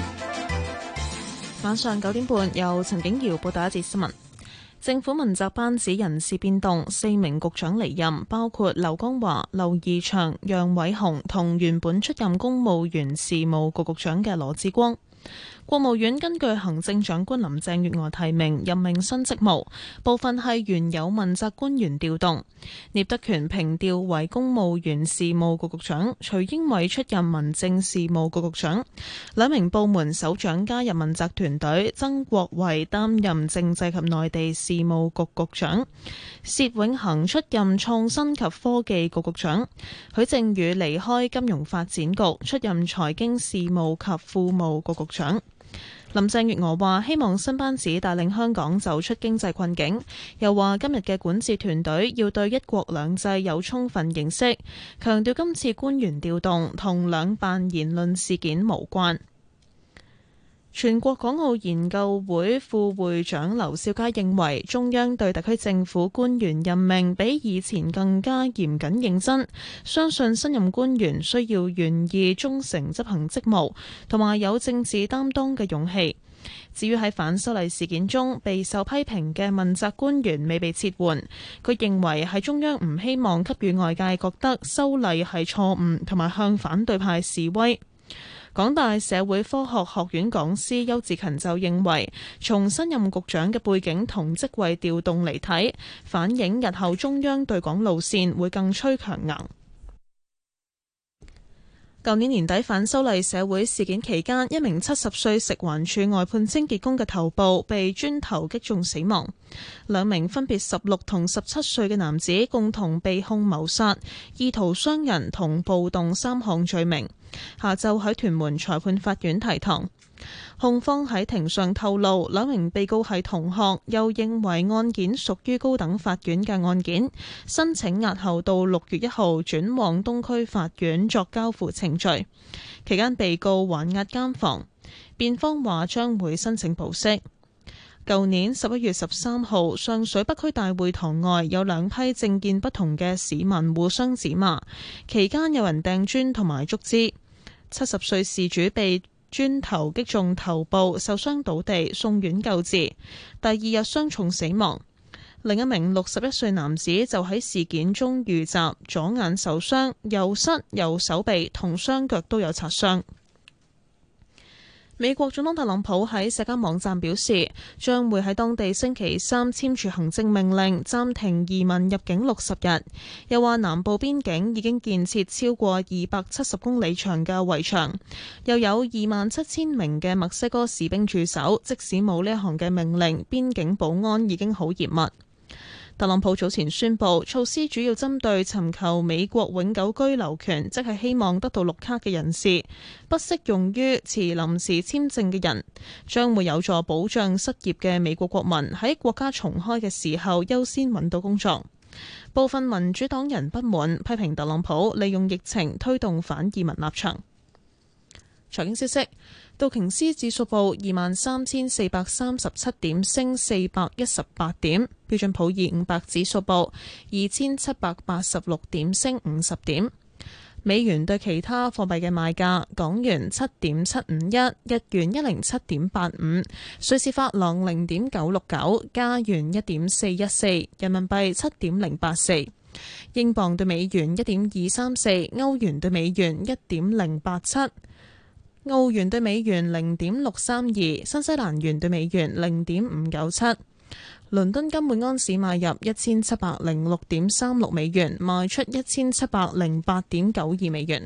晚上九點半由陳景瑤報道一節新聞。政府問責班子人事變動，四名局長離任，包括劉江華、劉義祥、楊偉雄同原本出任公務員事務局局長嘅羅致光。國務院根據行政長官林鄭月娥提名任命新職務，部分係原有問責官員調動。聶德權平調為公務員事務局局長，徐英偉出任民政事務局局長。兩名部門首長加入問責團隊，曾國衛擔任政制及內地事務局局長，薛永恒出任創新及科技局局長，許正宇離開金融發展局，出任財經事務及庫務局局長。林鄭月娥話希望新班子帶領香港走出經濟困境，又話今日嘅管治團隊要對一國兩制有充分認識，強調今次官員調動同兩辦言論事件無關。全國港澳研究會副會長劉兆佳認為，中央對特區政府官員任命比以前更加嚴謹認真，相信新任官員需要願意忠誠執行職務，同埋有政治擔當嘅勇氣。至於喺反修例事件中備受批評嘅問責官員未被撤換，佢認為係中央唔希望給予外界覺得修例係錯誤，同埋向反對派示威。港大社會科學學院講師邱志勤就認為，從新任局長嘅背景同職位調動嚟睇，反映日後中央對港路線會更趨強硬。舊年年底反修例社會事件期間，一名七十歲食環署外判清潔工嘅頭部被磚頭擊中死亡。兩名分別十六同十七歲嘅男子共同被控謀殺、意圖傷人同暴動三項罪名。下晝喺屯門裁判法院提堂。控方喺庭上透露，兩名被告係同學，又認為案件屬於高等法院嘅案件，申請押後到六月一號轉往東區法院作交付程序。期間被告還押監房，辯方話將會申請保釋。 舊年十一月十三號，上水北區大會堂外有兩批政見不同嘅市民互相指罵，期間有人掟磚同埋竹枝。七十歲事主被磚頭擊中頭部，受傷倒地，送院救治，第二日傷重死亡。另一名六十一歲男子就喺事件中遇襲，左眼受傷，右膝、右手臂同雙腳都有擦傷。美國總統特朗普喺社交網站表示，將會喺當地星期三簽署行政命令，暫停移民入境六十日。又話南部邊境已經建設超過二百七十公里長嘅圍牆，又有二萬七千名嘅墨西哥士兵駐守。即使冇呢一項嘅命令，邊境保安已經好嚴密。特朗普早前宣布，措施主要針對尋求美國永久居留權，即係希望得到綠卡嘅人士，不適用於持臨時簽證嘅人，將會有助保障失業嘅美國國民喺國家重開嘅時候優先揾到工作。部分民主黨人不滿，批評特朗普利用疫情推動反移民立場。財經消息。道瓊斯指數報二萬三千四百三十七點，升四百一十八點。標準普爾五百指數報二千七百八十六點，升五十點。美元對其他貨幣嘅賣價：港元七點七五一，日元一零七點八五，瑞士法郎零點九六九，加元一點四一四，人民幣七點零八四，英鎊對美元一點二三四，歐元對美元一點零八七。澳元對美元零點六三二，新西蘭元對美元零點五九七。倫敦金每安士買入一千七百零六點三六美元，賣出一千七百零八點九二美元。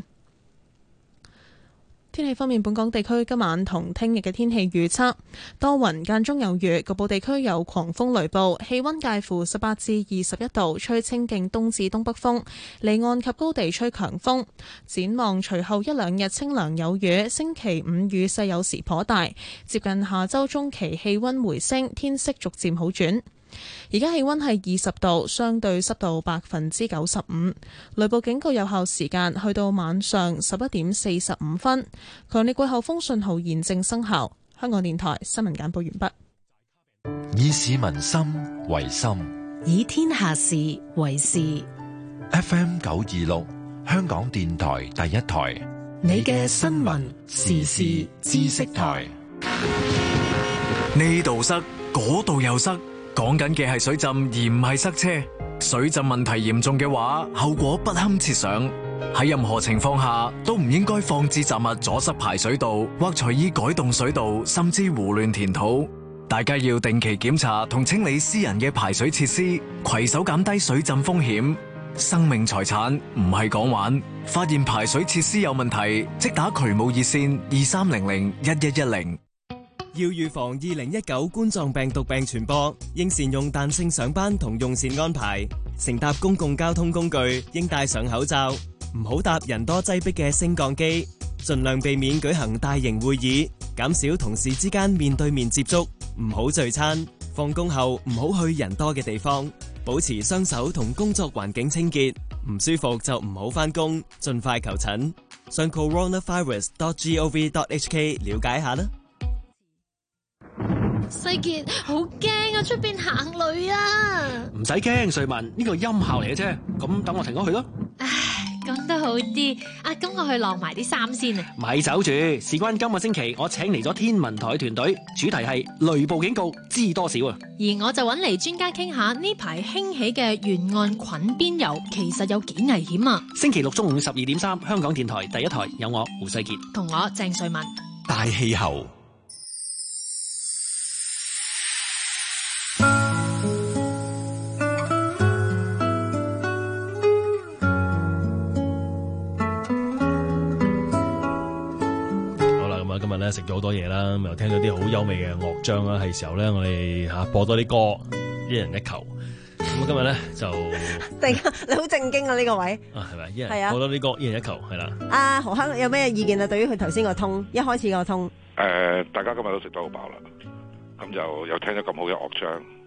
天氣方面，本港地區今晚同聽日嘅天氣預測多雲間中有雨，局部地區有狂風雷暴，氣溫介乎十八至二十一度，吹清勁東至東北風，離岸及高地吹強風。展望隨後一兩日清涼有雨，星期五雨勢有時頗大，接近下周中期氣溫回升，天色逐漸好轉。而家氣溫係二十度，相對濕度百分之九十五。雷暴警告有效時間去到晚上十一點四十五分。強烈季候風信號現正生效。香港電台新聞簡報完畢。 以市民心為心， 以天下事為事。 F M 九二六，香港電台第一台， 你嘅新聞時事知識台。 呢度塞，嗰度又塞。講緊嘅係水浸，而唔係塞車。水浸問題嚴重嘅話，後果不堪設想。喺任何情況下，都唔應該放置雜物阻塞排水道，或隨意改動水道，甚至胡亂填土。大家要定期檢查同清理私人嘅排水設施，攜手減低水浸風險。生命財產唔係講玩，發現排水設施有問題，即打渠務熱線二三零零一一一零。 要預防二零一九冠狀病毒病傳播，應善用彈性上班同用膳安排。乘搭公共交通工具應戴上口罩，唔好搭人多擠迫嘅升降機。盡量避免舉行大型會議，減少同事之間面對面接觸。唔好聚餐，放工後唔好去人多嘅地方。保持雙手同工作環境清潔。唔舒服就唔好返工，盡快求診。上 coronavirus dot gov dot hk 了解下啦。 世杰，好驚啊！出邊行雷啊！ 唔使驚，瑞文，呢個音效嚟嘅啫。咁等我停咗去咯。 唉，咁都好啲。啊，咁我去晾埋啲衫先啊。 咪走住，事關今個星期我請嚟咗天文台團隊，主題係雷暴警告，知多少啊？ 而我就揾嚟專家傾下呢排興起嘅沿岸裙邊遊，其實有幾危險啊！ 星期六中午十二點三，香港電台第一台有我胡世杰同我鄭瑞文。 大氣候。 食咗好多嘢啦，又聽到啲好優美嘅樂章啦，係時候咧，我哋吓播多啲歌，一人一球。咁今日咧就， 突然間你好正經啊呢、這個位啊係咪？一人播多啲歌，一人一球係啦。 阿何克有咩意見啊？對於佢頭先個通，一開始個通， 誒、呃，大家今日都食得好飽啦，咁就又聽咗咁好嘅樂章，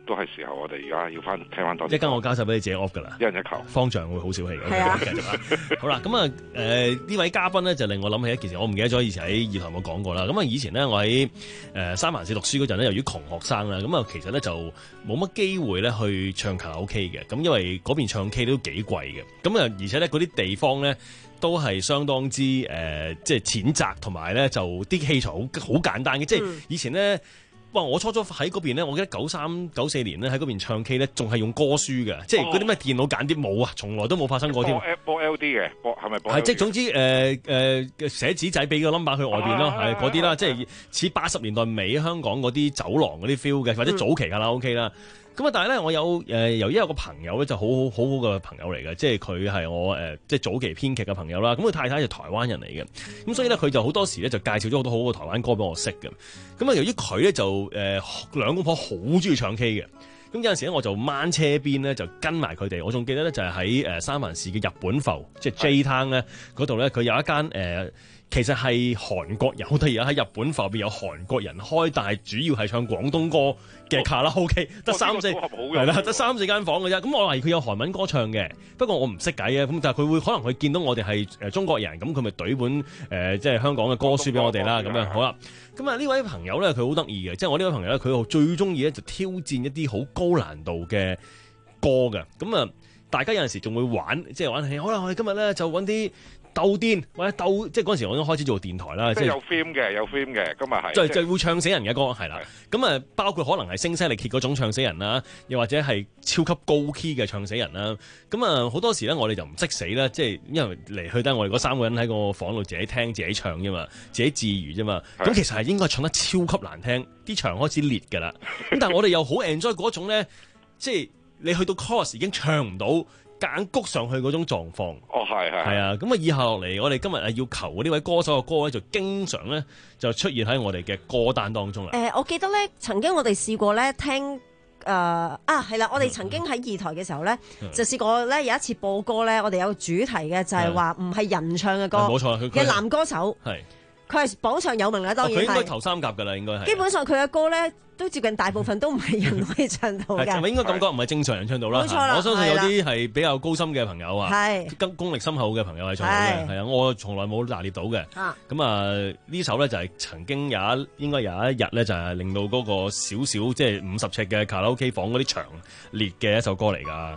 都係時候我哋而家要翻聽翻多啲。 一間我交手俾你自己 off 㗎啦， 一人一球。 方丈會好小氣嘅。 係啊， 繼續啊。好啦，咁啊誒呢位嘉賓咧就令我諗起一件事，我唔記得咗以前喺二台有冇講過啦。咁啊以前咧我喺誒三藩市讀書嗰陣咧，由於窮學生啦，咁啊其實咧就冇乜機會咧去唱卡拉 OK 嘅，咁因為嗰邊唱 K 都幾貴嘅，咁啊而且咧嗰啲地方咧都係相當之誒、呃，即係淺窄，同埋咧就啲器材好好簡單嘅，即係以前咧。哇！我初初喺嗰邊咧，我記得九三九四年咧喺嗰邊唱 K 咧，仲係用歌書嘅，即係嗰啲咩電腦揀啲冇啊，從來都冇發生過添。 播 L D 嘅，播係咪播？ 係即係總之誒誒寫紙仔俾個 number 去外邊咯，係嗰啲啦，即係似八十年代尾香港嗰啲走廊嗰啲 feel 嘅，或者早期卡拉 OK 啦。咁啊，但係咧，我有誒、呃、由於有個朋友咧，就好好好好嘅朋友嚟嘅，即係佢係我誒、呃、即係早期編劇嘅朋友啦。咁佢太太就台灣人嚟嘅，咁所以咧佢就好多時咧就介紹咗好多好嘅台灣歌俾我識嘅。咁啊，由於佢咧就誒、呃、兩公婆好中意唱 K 嘅，咁有陣時咧我就掹車邊咧就跟埋佢哋。我仲記得咧就係喺誒三藩市嘅日本埠，即係 J Town 咧嗰度咧，佢有一間誒。呃其實係韓國有，但而家喺日本埠邊有韓國人開，但係主要係唱廣東歌嘅卡拉 OK，得三四係啦，得三四間房嘅啫。咁我懷疑佢有韓文歌唱嘅，不過我唔識計嘅。咁但係佢會可能佢見到我哋係誒中國人，咁佢咪懟本誒、呃、即係香港嘅歌書俾我哋啦。咁樣好啦。咁啊呢位朋友咧，佢好得意嘅，即係我呢位朋友咧，佢最中意咧就挑戰一啲好高難度嘅歌嘅。咁啊，大家有陣時仲會玩，即係玩起。好啦，我哋今日咧就揾啲。鬥癲或者鬥，即係嗰陣時我已經開始做電台啦， 即係有 film 嘅，有 film 嘅，今日係就就會唱死人嘅歌係啦。咁啊，包括可能係聲嘶力竭嗰種唱死人啦，又或者係超級高 key 嘅唱死人啦。咁啊，好多時咧，我哋就唔識死啦，即係因為嚟去得我哋嗰三個人喺個房度自己聽自己唱啫嘛，自己自娛啫嘛。咁其實係應該唱得超級難聽，啲場開始裂㗎啦。咁但係我哋又好 enjoy 嗰種咧，即係你去到 chorus 已經唱唔到。硬谷上去嗰種狀況， 哦係係， 係啊，咁啊以下落嚟，我哋今日係要求嘅呢位歌手嘅歌咧，就經常咧就出現喺我哋嘅歌單當中啦。 誒、呃，我記得咧，曾經我哋試過咧聽誒、呃、啊，係啦，我哋曾經喺二台嘅時候咧，嗯、就試過咧有一次播歌咧，我哋有個主題嘅就係話唔係人唱嘅歌，冇錯，嘅男歌手係。佢係榜上有名啦，當然係。佢、哦、應該頭三甲㗎啦，應該係。基本上佢嘅歌咧，都接近大部分都唔係人可以唱到嘅。係咪應該感覺唔係正常人唱到啦？冇錯啦。我相信有啲係比較高深嘅朋友啊，係功力深厚嘅朋友係唱到嘅。係啊，我從來冇拿捏到嘅。咁啊，呢首咧就係曾經有一應該有一日咧，就係令到嗰個少少即係五十尺嘅卡拉 OK 房嗰啲牆裂嘅一首歌嚟㗎。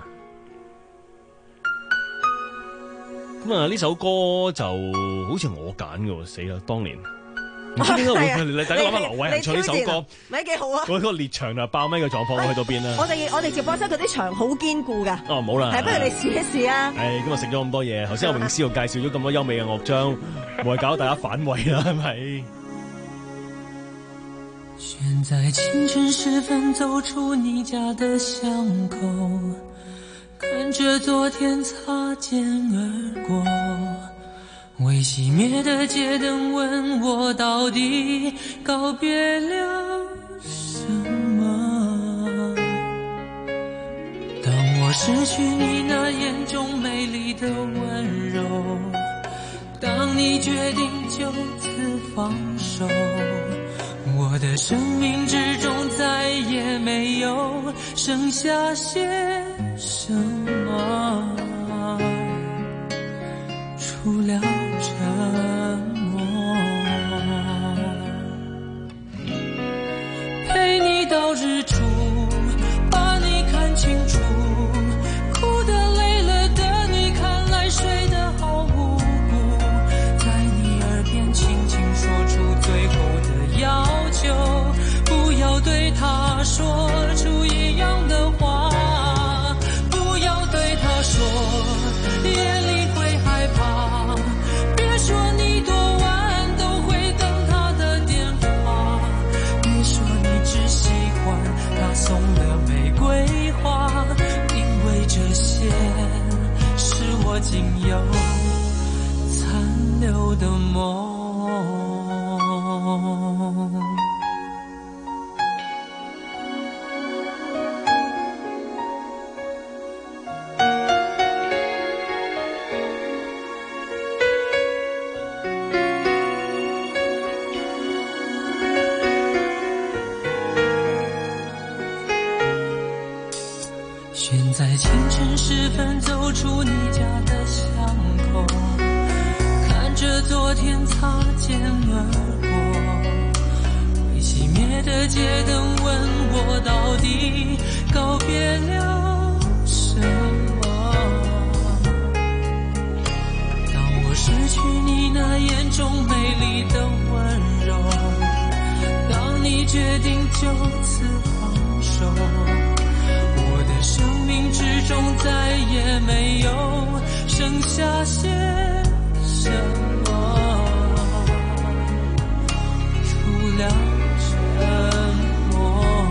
咁啊！呢首歌就好似我揀嘅喎，死啦！當年唔知點解會，啊、大家諗下劉偉恒唱呢首歌，咪幾好啊！嗰個裂牆啊，爆咪嘅狀況會去到邊啊？我哋我哋直播室嗰啲牆好堅固㗎。哦，冇啦，係不如你試一試啊！誒，今日食咗咁多嘢，頭先阿詠詩又介紹咗咁多優美嘅樂章，冇係搞大家反胃啦，係咪？ 選在清晨時分走出你家的巷口，看着昨天擦肩而過，未熄滅的街燈問我到底告別了什麼。當我失去你那眼中美麗的溫柔，當你決定就此放手，我的生命之中再也沒有剩下些什麼，除了沉默。陪你到日出，把你看清楚，哭得累了的你看來睡得好無辜，在你耳邊輕輕說出最後的要求，不要對他說出一樣的話，不要對他說夜裡會害怕，別說你多晚都會等他的電話，別說你只喜歡他送的玫瑰花，因為這些是我僅有殘留的夢。 选在清晨时分走出你家的巷口，看着昨天擦肩而过，未熄灭的街灯问我到底告别了什么。当我失去你那眼中美丽的温柔，当你决定就此放手，我的生命之中再也没有剩下些什么，除了沉默。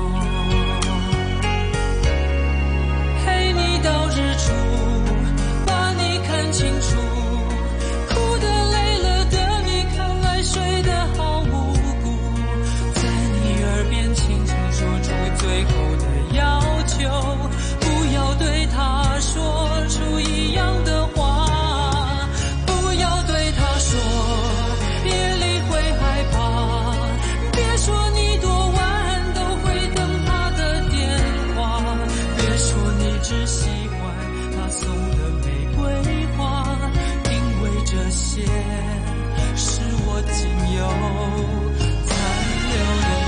陪你到日出，把你看清楚，哭得累了的你看来睡得好无辜，在你耳边轻轻说出最后的要求，不要对他说出一样的话，不要对他说夜里会害怕，别说你多晚都会等他的电话，别说你只喜欢他送的玫瑰花，因为这些是我仅有残留的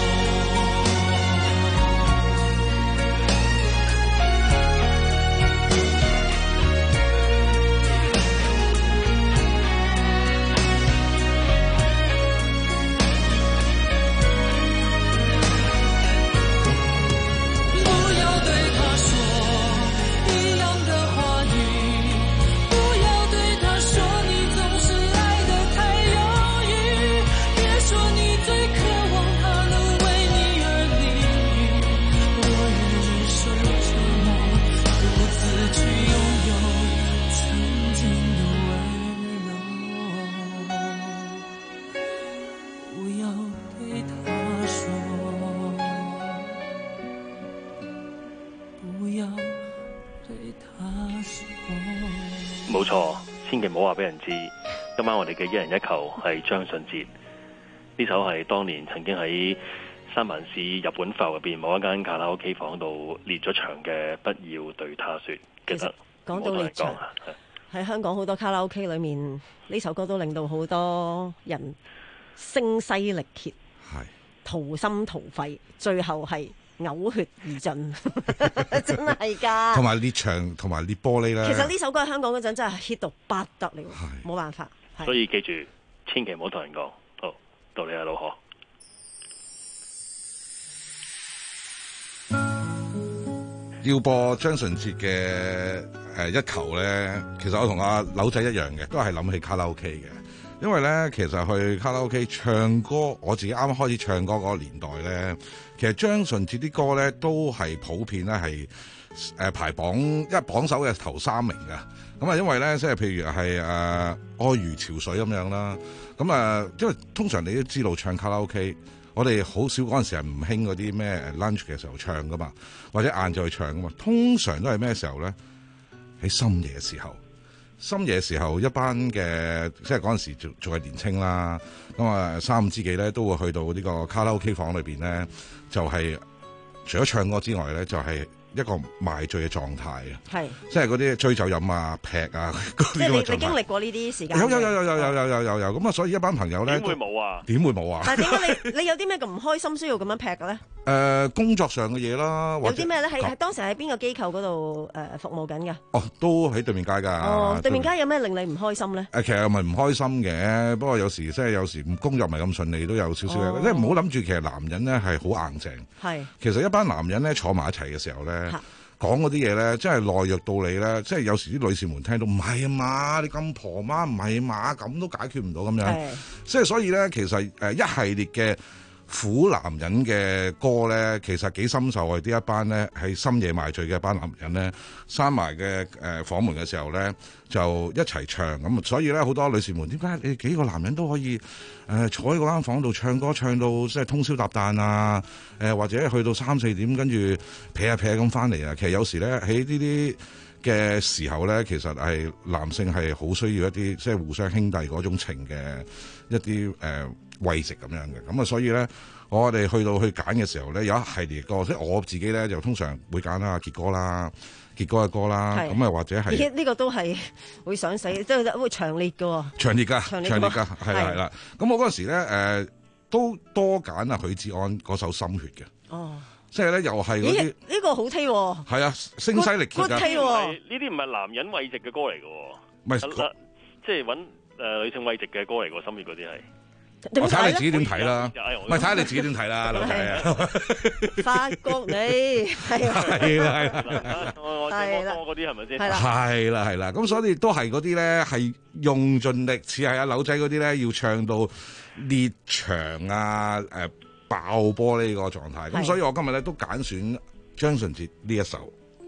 冇錯，千祈唔好話俾人知。今晚我哋嘅一人一球係張信哲，呢首係當年曾經喺三藩市日本埠入邊某一間卡拉 OK 房度列咗場嘅《不要對他說》，記得講到列場喺香港好多卡拉 OK 裏面，呢首歌都令到好多人聲嘶力竭，掏心掏肺，最後係嘔血而盡，真係㗎。 同埋裂牆同埋裂玻璃咧。 其實呢首歌喺香港嗰陣真係 hit 到不得了，冇辦法。 所以記住，千祈唔好同人講。好，到你啊，老何。 要播張信哲嘅誒一球咧，其實我同阿柳仔一樣嘅，都係諗起卡拉 OK 嘅。因為咧，其實去卡拉 OK 唱歌，我自己啱啱開始唱歌嗰個年代咧，其實張信哲啲歌咧都係普遍咧係誒排榜一榜首嘅頭三名㗎。咁啊，因為咧即係譬如係誒、呃、愛如潮水咁樣啦。咁啊，因為通常你都知道唱卡拉 OK，我哋好少嗰陣時係唔興嗰啲咩 lunch 嘅時候唱噶嘛，或者晏晝去唱噶嘛。通常都係咩時候咧？喺深夜嘅時候。深夜時候，一班嘅即係嗰陣時仲仲係年青啦，咁啊三五知己咧都會去到呢個卡拉 OK 房裏邊咧，就係、是、除咗唱歌之外咧，就係、是、一個賣醉嘅狀態啊！係，即係嗰啲追酒飲啊、劈啊嗰啲咁嘅狀態。即係你你經歷過呢啲時間？有有有有有有有有有有咁啊！所以一班朋友咧點會冇啊？點會冇啊？但係點解你你有啲咩咁唔開心需要咁樣劈嘅咧？誒、呃、工作上嘅嘢啦，有啲咩咧？係係當時喺邊個機構嗰度誒服務緊嘅？哦，都喺對面街㗎。哦，對面街有咩令你唔開心咧？誒、呃，其實又唔係唔開心嘅，不過有時即係有時工作唔係咁順利，都有少少嘅。即係唔好諗住其實男人咧係好硬淨。係。其實一班男人咧坐埋一齊嘅時候咧，講嗰啲嘢咧，真係懦弱到你咧，即係有時啲女士們聽到唔係啊嘛，你咁婆媽唔係嘛，咁都解決唔到咁樣。即係所以咧，其實誒一系列嘅苦男人嘅歌咧，其實幾深受我哋呢一班咧喺深夜賣醉嘅一班男人咧，閂埋嘅誒房門嘅時候咧，就一齊唱咁。所以咧，好多女士們，點解你幾個男人都可以誒、呃、坐喺嗰間房度唱歌，唱到即係通宵達旦啊？誒、呃、或者去到三四點，跟住劈下劈下咁翻嚟啊？其實有時咧喺呢啲嘅時候咧，其實係男性係好需要一啲即係互相兄弟嗰種情嘅一啲誒、呃、 慰藉咁樣嘅。咁啊，所以咧，我哋去到去揀嘅時候咧，有一系列歌，即係我自己咧就通常會揀啦傑哥啦。傑哥嘅歌啦，咁啊或者係呢個都係會想死，即係會強烈嘅喎。 強烈㗎，強烈㗎，係啦係啦。咁我嗰陣時咧誒都多揀啊許志安嗰首《心血》嘅。哦，即係咧又係嗰啲呢個好聽喎。 係啊，聲嘶力竭㗎。 呢啲唔係男人慰藉嘅歌嚟嘅喎。唔係，即係揾誒女性慰藉嘅歌嚟嘅喎，《心血》嗰啲係。 我睇下你自己點睇啦，唔係睇下你自己點睇啦，老仔啊！ 發覺你係啦係啦， 我我我嗰啲係咪先？ 係啦係啦，咁所以都係嗰啲咧係用盡力，似係阿柳仔嗰啲咧要唱到裂牆啊誒爆波呢個狀態。咁所以我今日咧都揀選張信哲呢一首。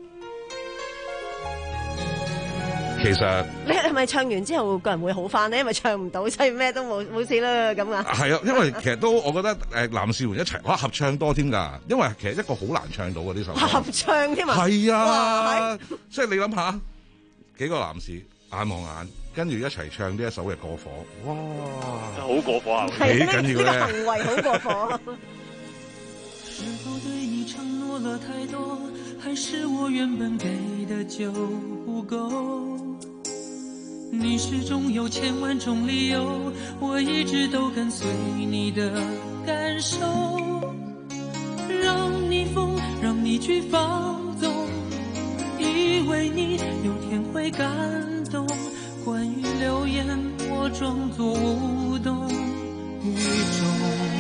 其實你係咪唱完之後個人會好翻呢？因為唱唔到，所以咩都冇冇事啦咁啊。係啊，因為其實都我覺得誒男士們一齊哇合唱多添㗎，因為其實一個好難唱到嘅呢首歌。 合唱添啊！ 係啊，即係你諗下幾個男士眼望眼，跟住一齊唱呢一首嘅過火，哇！ 好過火啊！ 幾緊要咧？ 呢個行為好過火。 是否對你承諾了太多，還是我原本給的就不夠？你始終有千萬種理由，我一直都跟隨你的感受，讓你瘋，讓你去放縱，以為你有天會感動，關於流言我裝作無動於衷。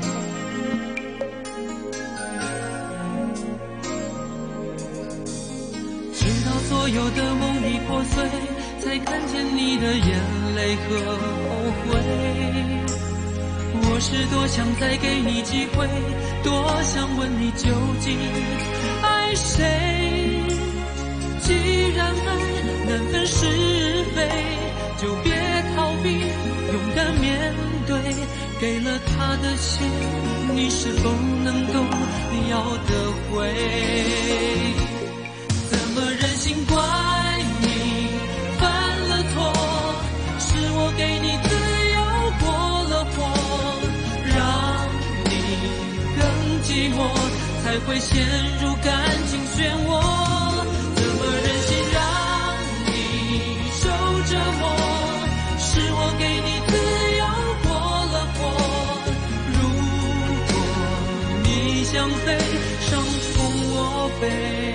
所有的夢已破碎，才看見你的眼淚和後悔。我是多想再給你機會，多想問你究竟愛誰。既然愛難分是非，就別逃避，勇敢面對。給了他的心，你是否能夠要得回？怎麼忍心怪你犯了錯？是我給你自由過了火，讓你更寂寞，才會陷入感情漩渦。怎麼忍心讓你受折磨？是我給你自由過了火，如果你想飛，傷痛我背。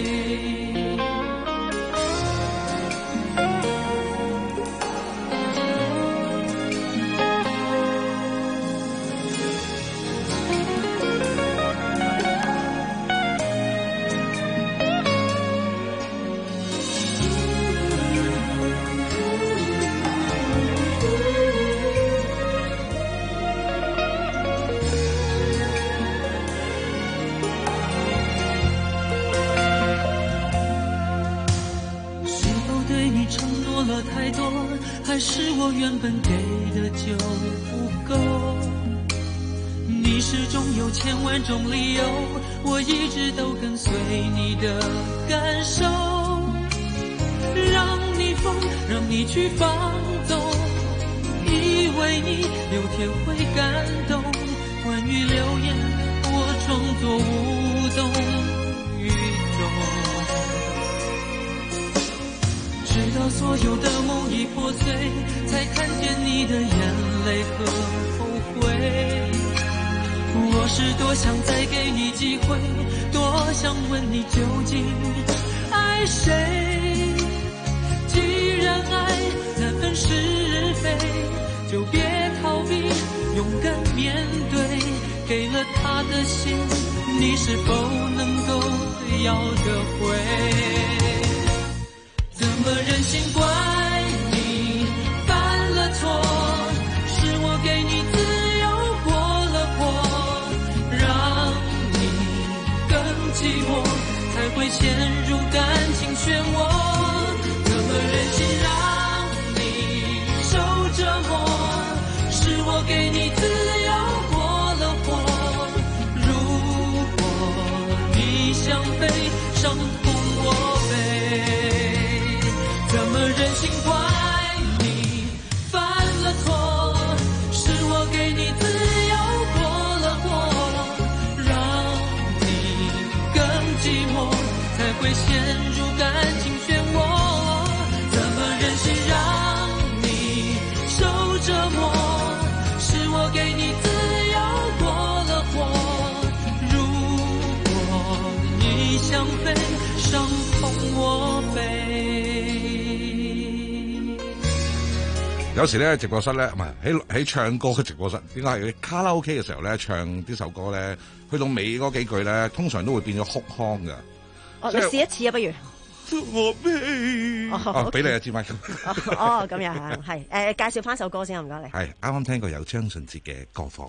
太多，還是我原本給的就不夠？你始終有千萬種理由，我一直都跟隨你的感受，讓你瘋，讓你去放縱，以為你有天會感動。關於流言，我裝作無動於衷。直到所有的夢已破碎，才看見你的眼淚和後悔。我是多想再給你機會，多想問你究竟愛誰。既然愛難分是非，就別逃避，勇敢面對。給了他的心，你是否能夠要得回？怎麼忍心怪你犯了錯？是我給你自由過了火，讓你更寂寞，才會陷入感情漩渦。怎麼忍心讓你受折磨？是我給你自由過了火，如果你想飛，傷痛我背。怎麼忍有時咧直播室咧，唔係喺喺唱歌嘅直播室，點解係卡拉 OK 嘅時候咧唱呢首歌咧，去到尾嗰幾句咧，通常都會變咗哭腔㗎。 哦，你試一次啊，不如。 我俾哦，俾你啊，支麥。 哦，咁樣係係誒，介紹翻首歌先啊，唔該你。 係啱啱聽過有張信哲嘅歌課。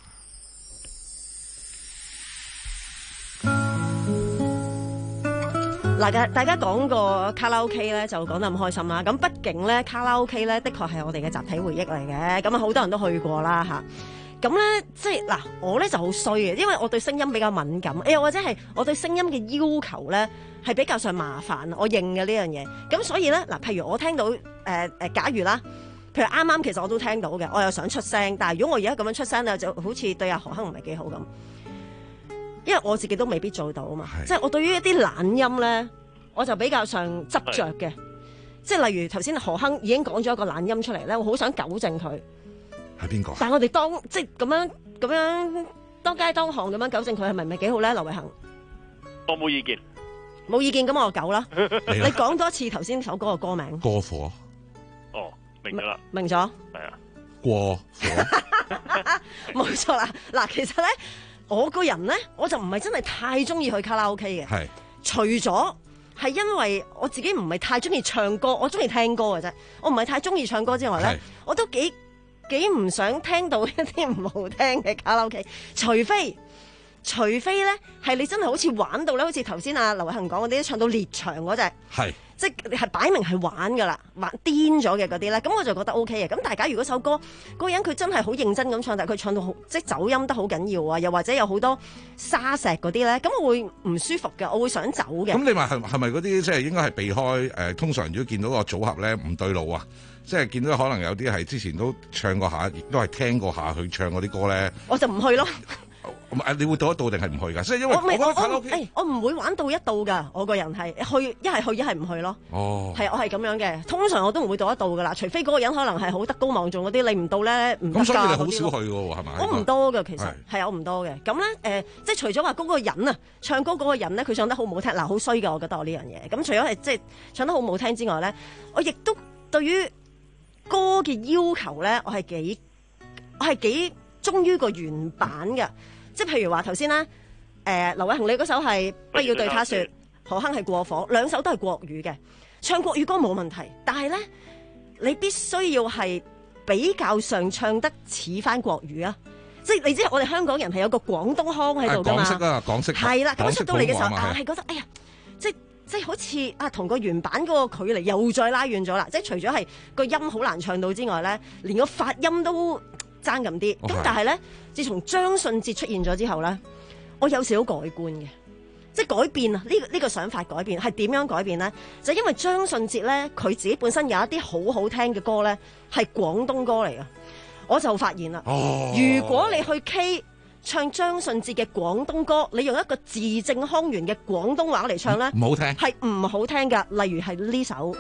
嗱，大家講個卡拉 OK 咧，就講得咁開心啦。咁畢竟咧，卡拉 OK 咧，的確係我哋嘅集體回憶嚟嘅。咁啊，好多人都去過啦嚇。咁咧，即係嗱，我咧就好衰嘅，因為我對聲音比較敏感，又或者係我對聲音嘅要求咧係比較上麻煩，我認嘅呢樣嘢。咁所以咧，嗱，譬如我聽到誒誒、呃，假如啦，譬如啱啱其實我都聽到嘅，我又想出聲，但係如果我而家咁樣出聲咧，就好似對阿何鏗唔係幾好咁，因為我自己都未必做到啊嘛。即係我對於一啲懶音咧，我就比較上執着嘅。即係例如頭先何鏗已經講咗一個懶音出嚟咧，我好想糾正佢。 係邊個？ 但係我哋當即係咁樣咁樣當街當巷咁樣糾正佢，係咪唔係幾好咧？劉偉恒， 我冇意見， 冇意見，咁我九啦。你講多次頭先首歌嘅歌名。 過火。 哦，明咗啦。 明咗。 係啊。 過火。 冇錯啦。嗱，其實咧，我個人咧，我就唔係真係太中意去卡拉 OK 嘅。 係。 除咗係因為我自己唔係太中意唱歌，我中意聽歌嘅啫。我唔係太中意唱歌之外咧，我都幾。幾唔想聽到一啲唔好聽嘅卡拉 OK， 除非除非咧係你真係好似玩到咧，好似頭先阿劉偉恒講嗰啲唱到裂牆嗰隻，係即係擺明係玩噶啦，玩癲咗嘅嗰啲咧，咁我就覺得 OK 嘅。咁大家如果首歌嗰個人佢真係好認真咁唱，但係佢唱到好即係走音得好緊要啊，又或者有好多沙石嗰啲咧，咁我會唔舒服嘅，我會想走嘅。咁你話係係咪嗰啲即係應該係避開誒、呃？通常如果見到個組合咧唔對路啊？即係見到可能有啲係之前都唱過下，亦都係聽過下佢唱嗰啲歌咧， 我就唔去咯。 你會到一度定係唔去㗎？即係因為我我我誒，我唔會玩到一度㗎。我個人係去一係去一係唔去咯。哦，係我係咁樣嘅。通常我都唔會到一度㗎啦，除非嗰個人可能係好德高望重嗰啲，你唔到咧唔得㗎。咁所以你好少去㗎喎，係咪？我唔多㗎，其實係我唔多嘅。咁咧誒，即係除咗話嗰個人啊，唱歌嗰個人咧，佢唱得好唔好聽嗱，好衰㗎，我覺得我呢樣嘢。咁除咗係即係唱得好唔好聽之外咧，我亦都對於歌嘅要求咧，我係幾我係幾忠於個原版嘅。即係譬如話頭先啦，誒劉偉恒你嗰首係不要對他說，何鏗係過火，兩首都係國語嘅，唱國語歌冇問題，但係咧你必須要係比較上唱得似翻國語啊！即係你知我哋香港人係有個廣東腔喺度㗎嘛， 港式啊，港式係啦，咁出到嚟嘅時候啊，係覺得哎呀，即係即係好似啊同個原版嗰個距離又再拉遠咗啦！即係除咗係個音好難唱到之外咧，連個發音都爭咁啲。咁、哦、但係咧，自從張信哲出現咗之後咧，我有少少改觀嘅，即係改變啊！呢、這個呢、這個想法改變係點樣改變咧？就因為張信哲咧，佢自己本身有一啲好好聽嘅歌咧，係廣東歌嚟㗎。我就發現啦，哦、如果你去 K 唱張信哲嘅廣東歌，你用一個字正腔圓嘅廣東話嚟唱咧， 唔好聽， 係唔好聽㗎。例如係呢首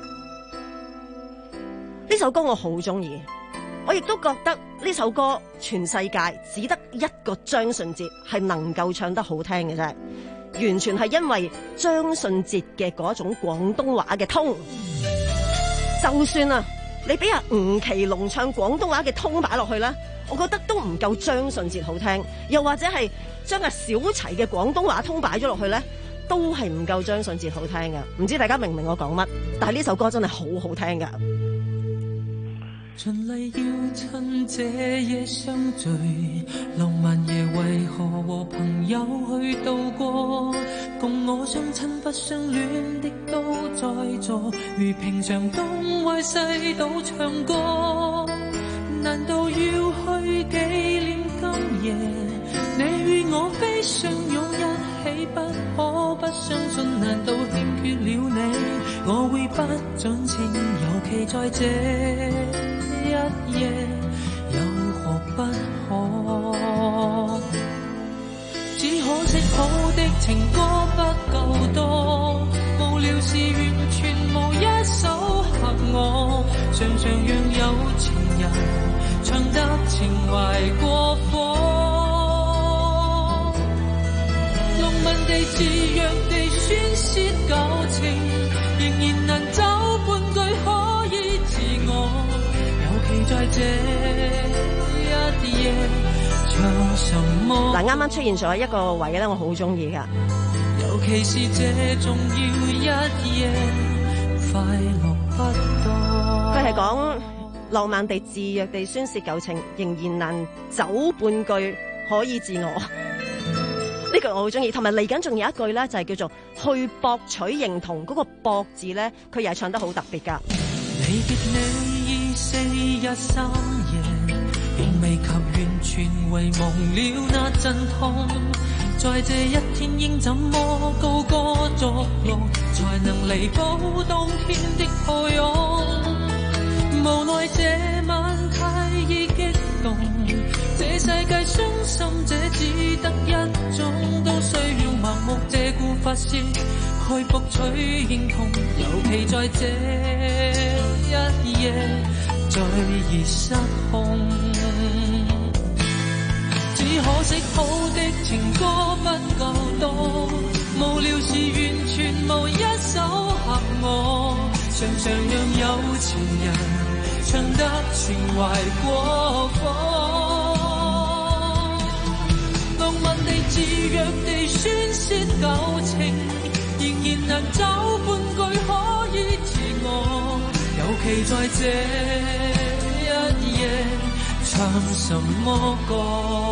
呢首歌，我好中意。我亦都覺得呢首歌全世界只得一個張信哲係能夠唱得好聽嘅啫，完全係因為張信哲嘅嗰種廣東話嘅通。就算啊，你俾阿吳奇隆唱廣東話嘅通擺落去啦，我覺得都唔夠張信哲好聽。又或者係將阿小齊嘅廣東話通擺咗落去咧，都係唔夠張信哲好聽㗎。唔知大家明唔明我講乜？但係呢首歌真係好好聽㗎。 循例要趁這夜相聚，浪漫夜為何和朋友去度過？共我相親不相戀的都在座，如平常東歪西倒唱歌。難道要去紀念今夜？你與我非相擁一起，不可不相信。難道欠缺了你，我會不准情？尤其在這一夜有何不可？只可惜好的情歌不夠多，無聊時完全無一首合我，常常讓有情人唱得情懷過火，濃密地自虐地宣泄舊情，仍然能找半句可以自我。 這一夜唱什麼？ 嗱，啱啱出現咗一個位咧，我好中意㗎。 尤其是這重要一夜，快樂不多。 佢係講浪漫地自虐地宣泄舊情，仍然難走半句可以自我。呢句我好中意，同埋嚟緊仲有一句咧，就係叫做去博取認同。嗰、那個博字咧，佢又係唱得好特別㗎。 離別你已四日三夜，仍未及完全遺忘了那陣痛。在這一天應怎麼高歌作樂，才能彌補當天的破擁？無奈這晚太易激動，這世界傷心者只得一種，都需要盲目借故發泄去博取認同，尤其在這一夜最易失控。只可惜好的情歌不夠多，無聊時完全無一首合我，常常讓有情人唱得情懷過火，浪漫地自虐地宣泄舊情，仍然能找半句可以自我，尤其在這一夜唱什麼歌？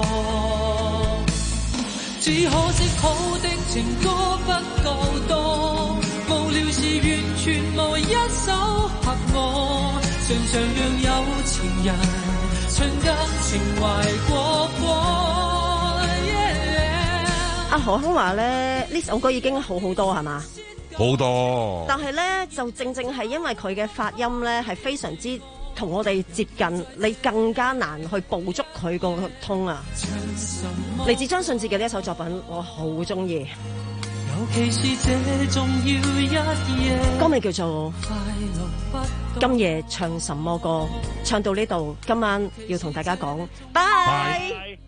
只可惜好的情歌不夠多，無聊時完全無一首合我，常常讓有情人唱得情懷過火。 阿何康話咧，呢首歌已經好好多係嘛？ 好多。 但係咧，就正正係因為佢嘅發音咧係非常之同我哋接近，你更加難去捕捉佢個通啊！嚟自張信哲嘅呢一首作品，我好中意。 尤其是這重要一夜， 歌名叫做《今夜唱什麼歌》。唱到呢度，今晚要同大家講，拜。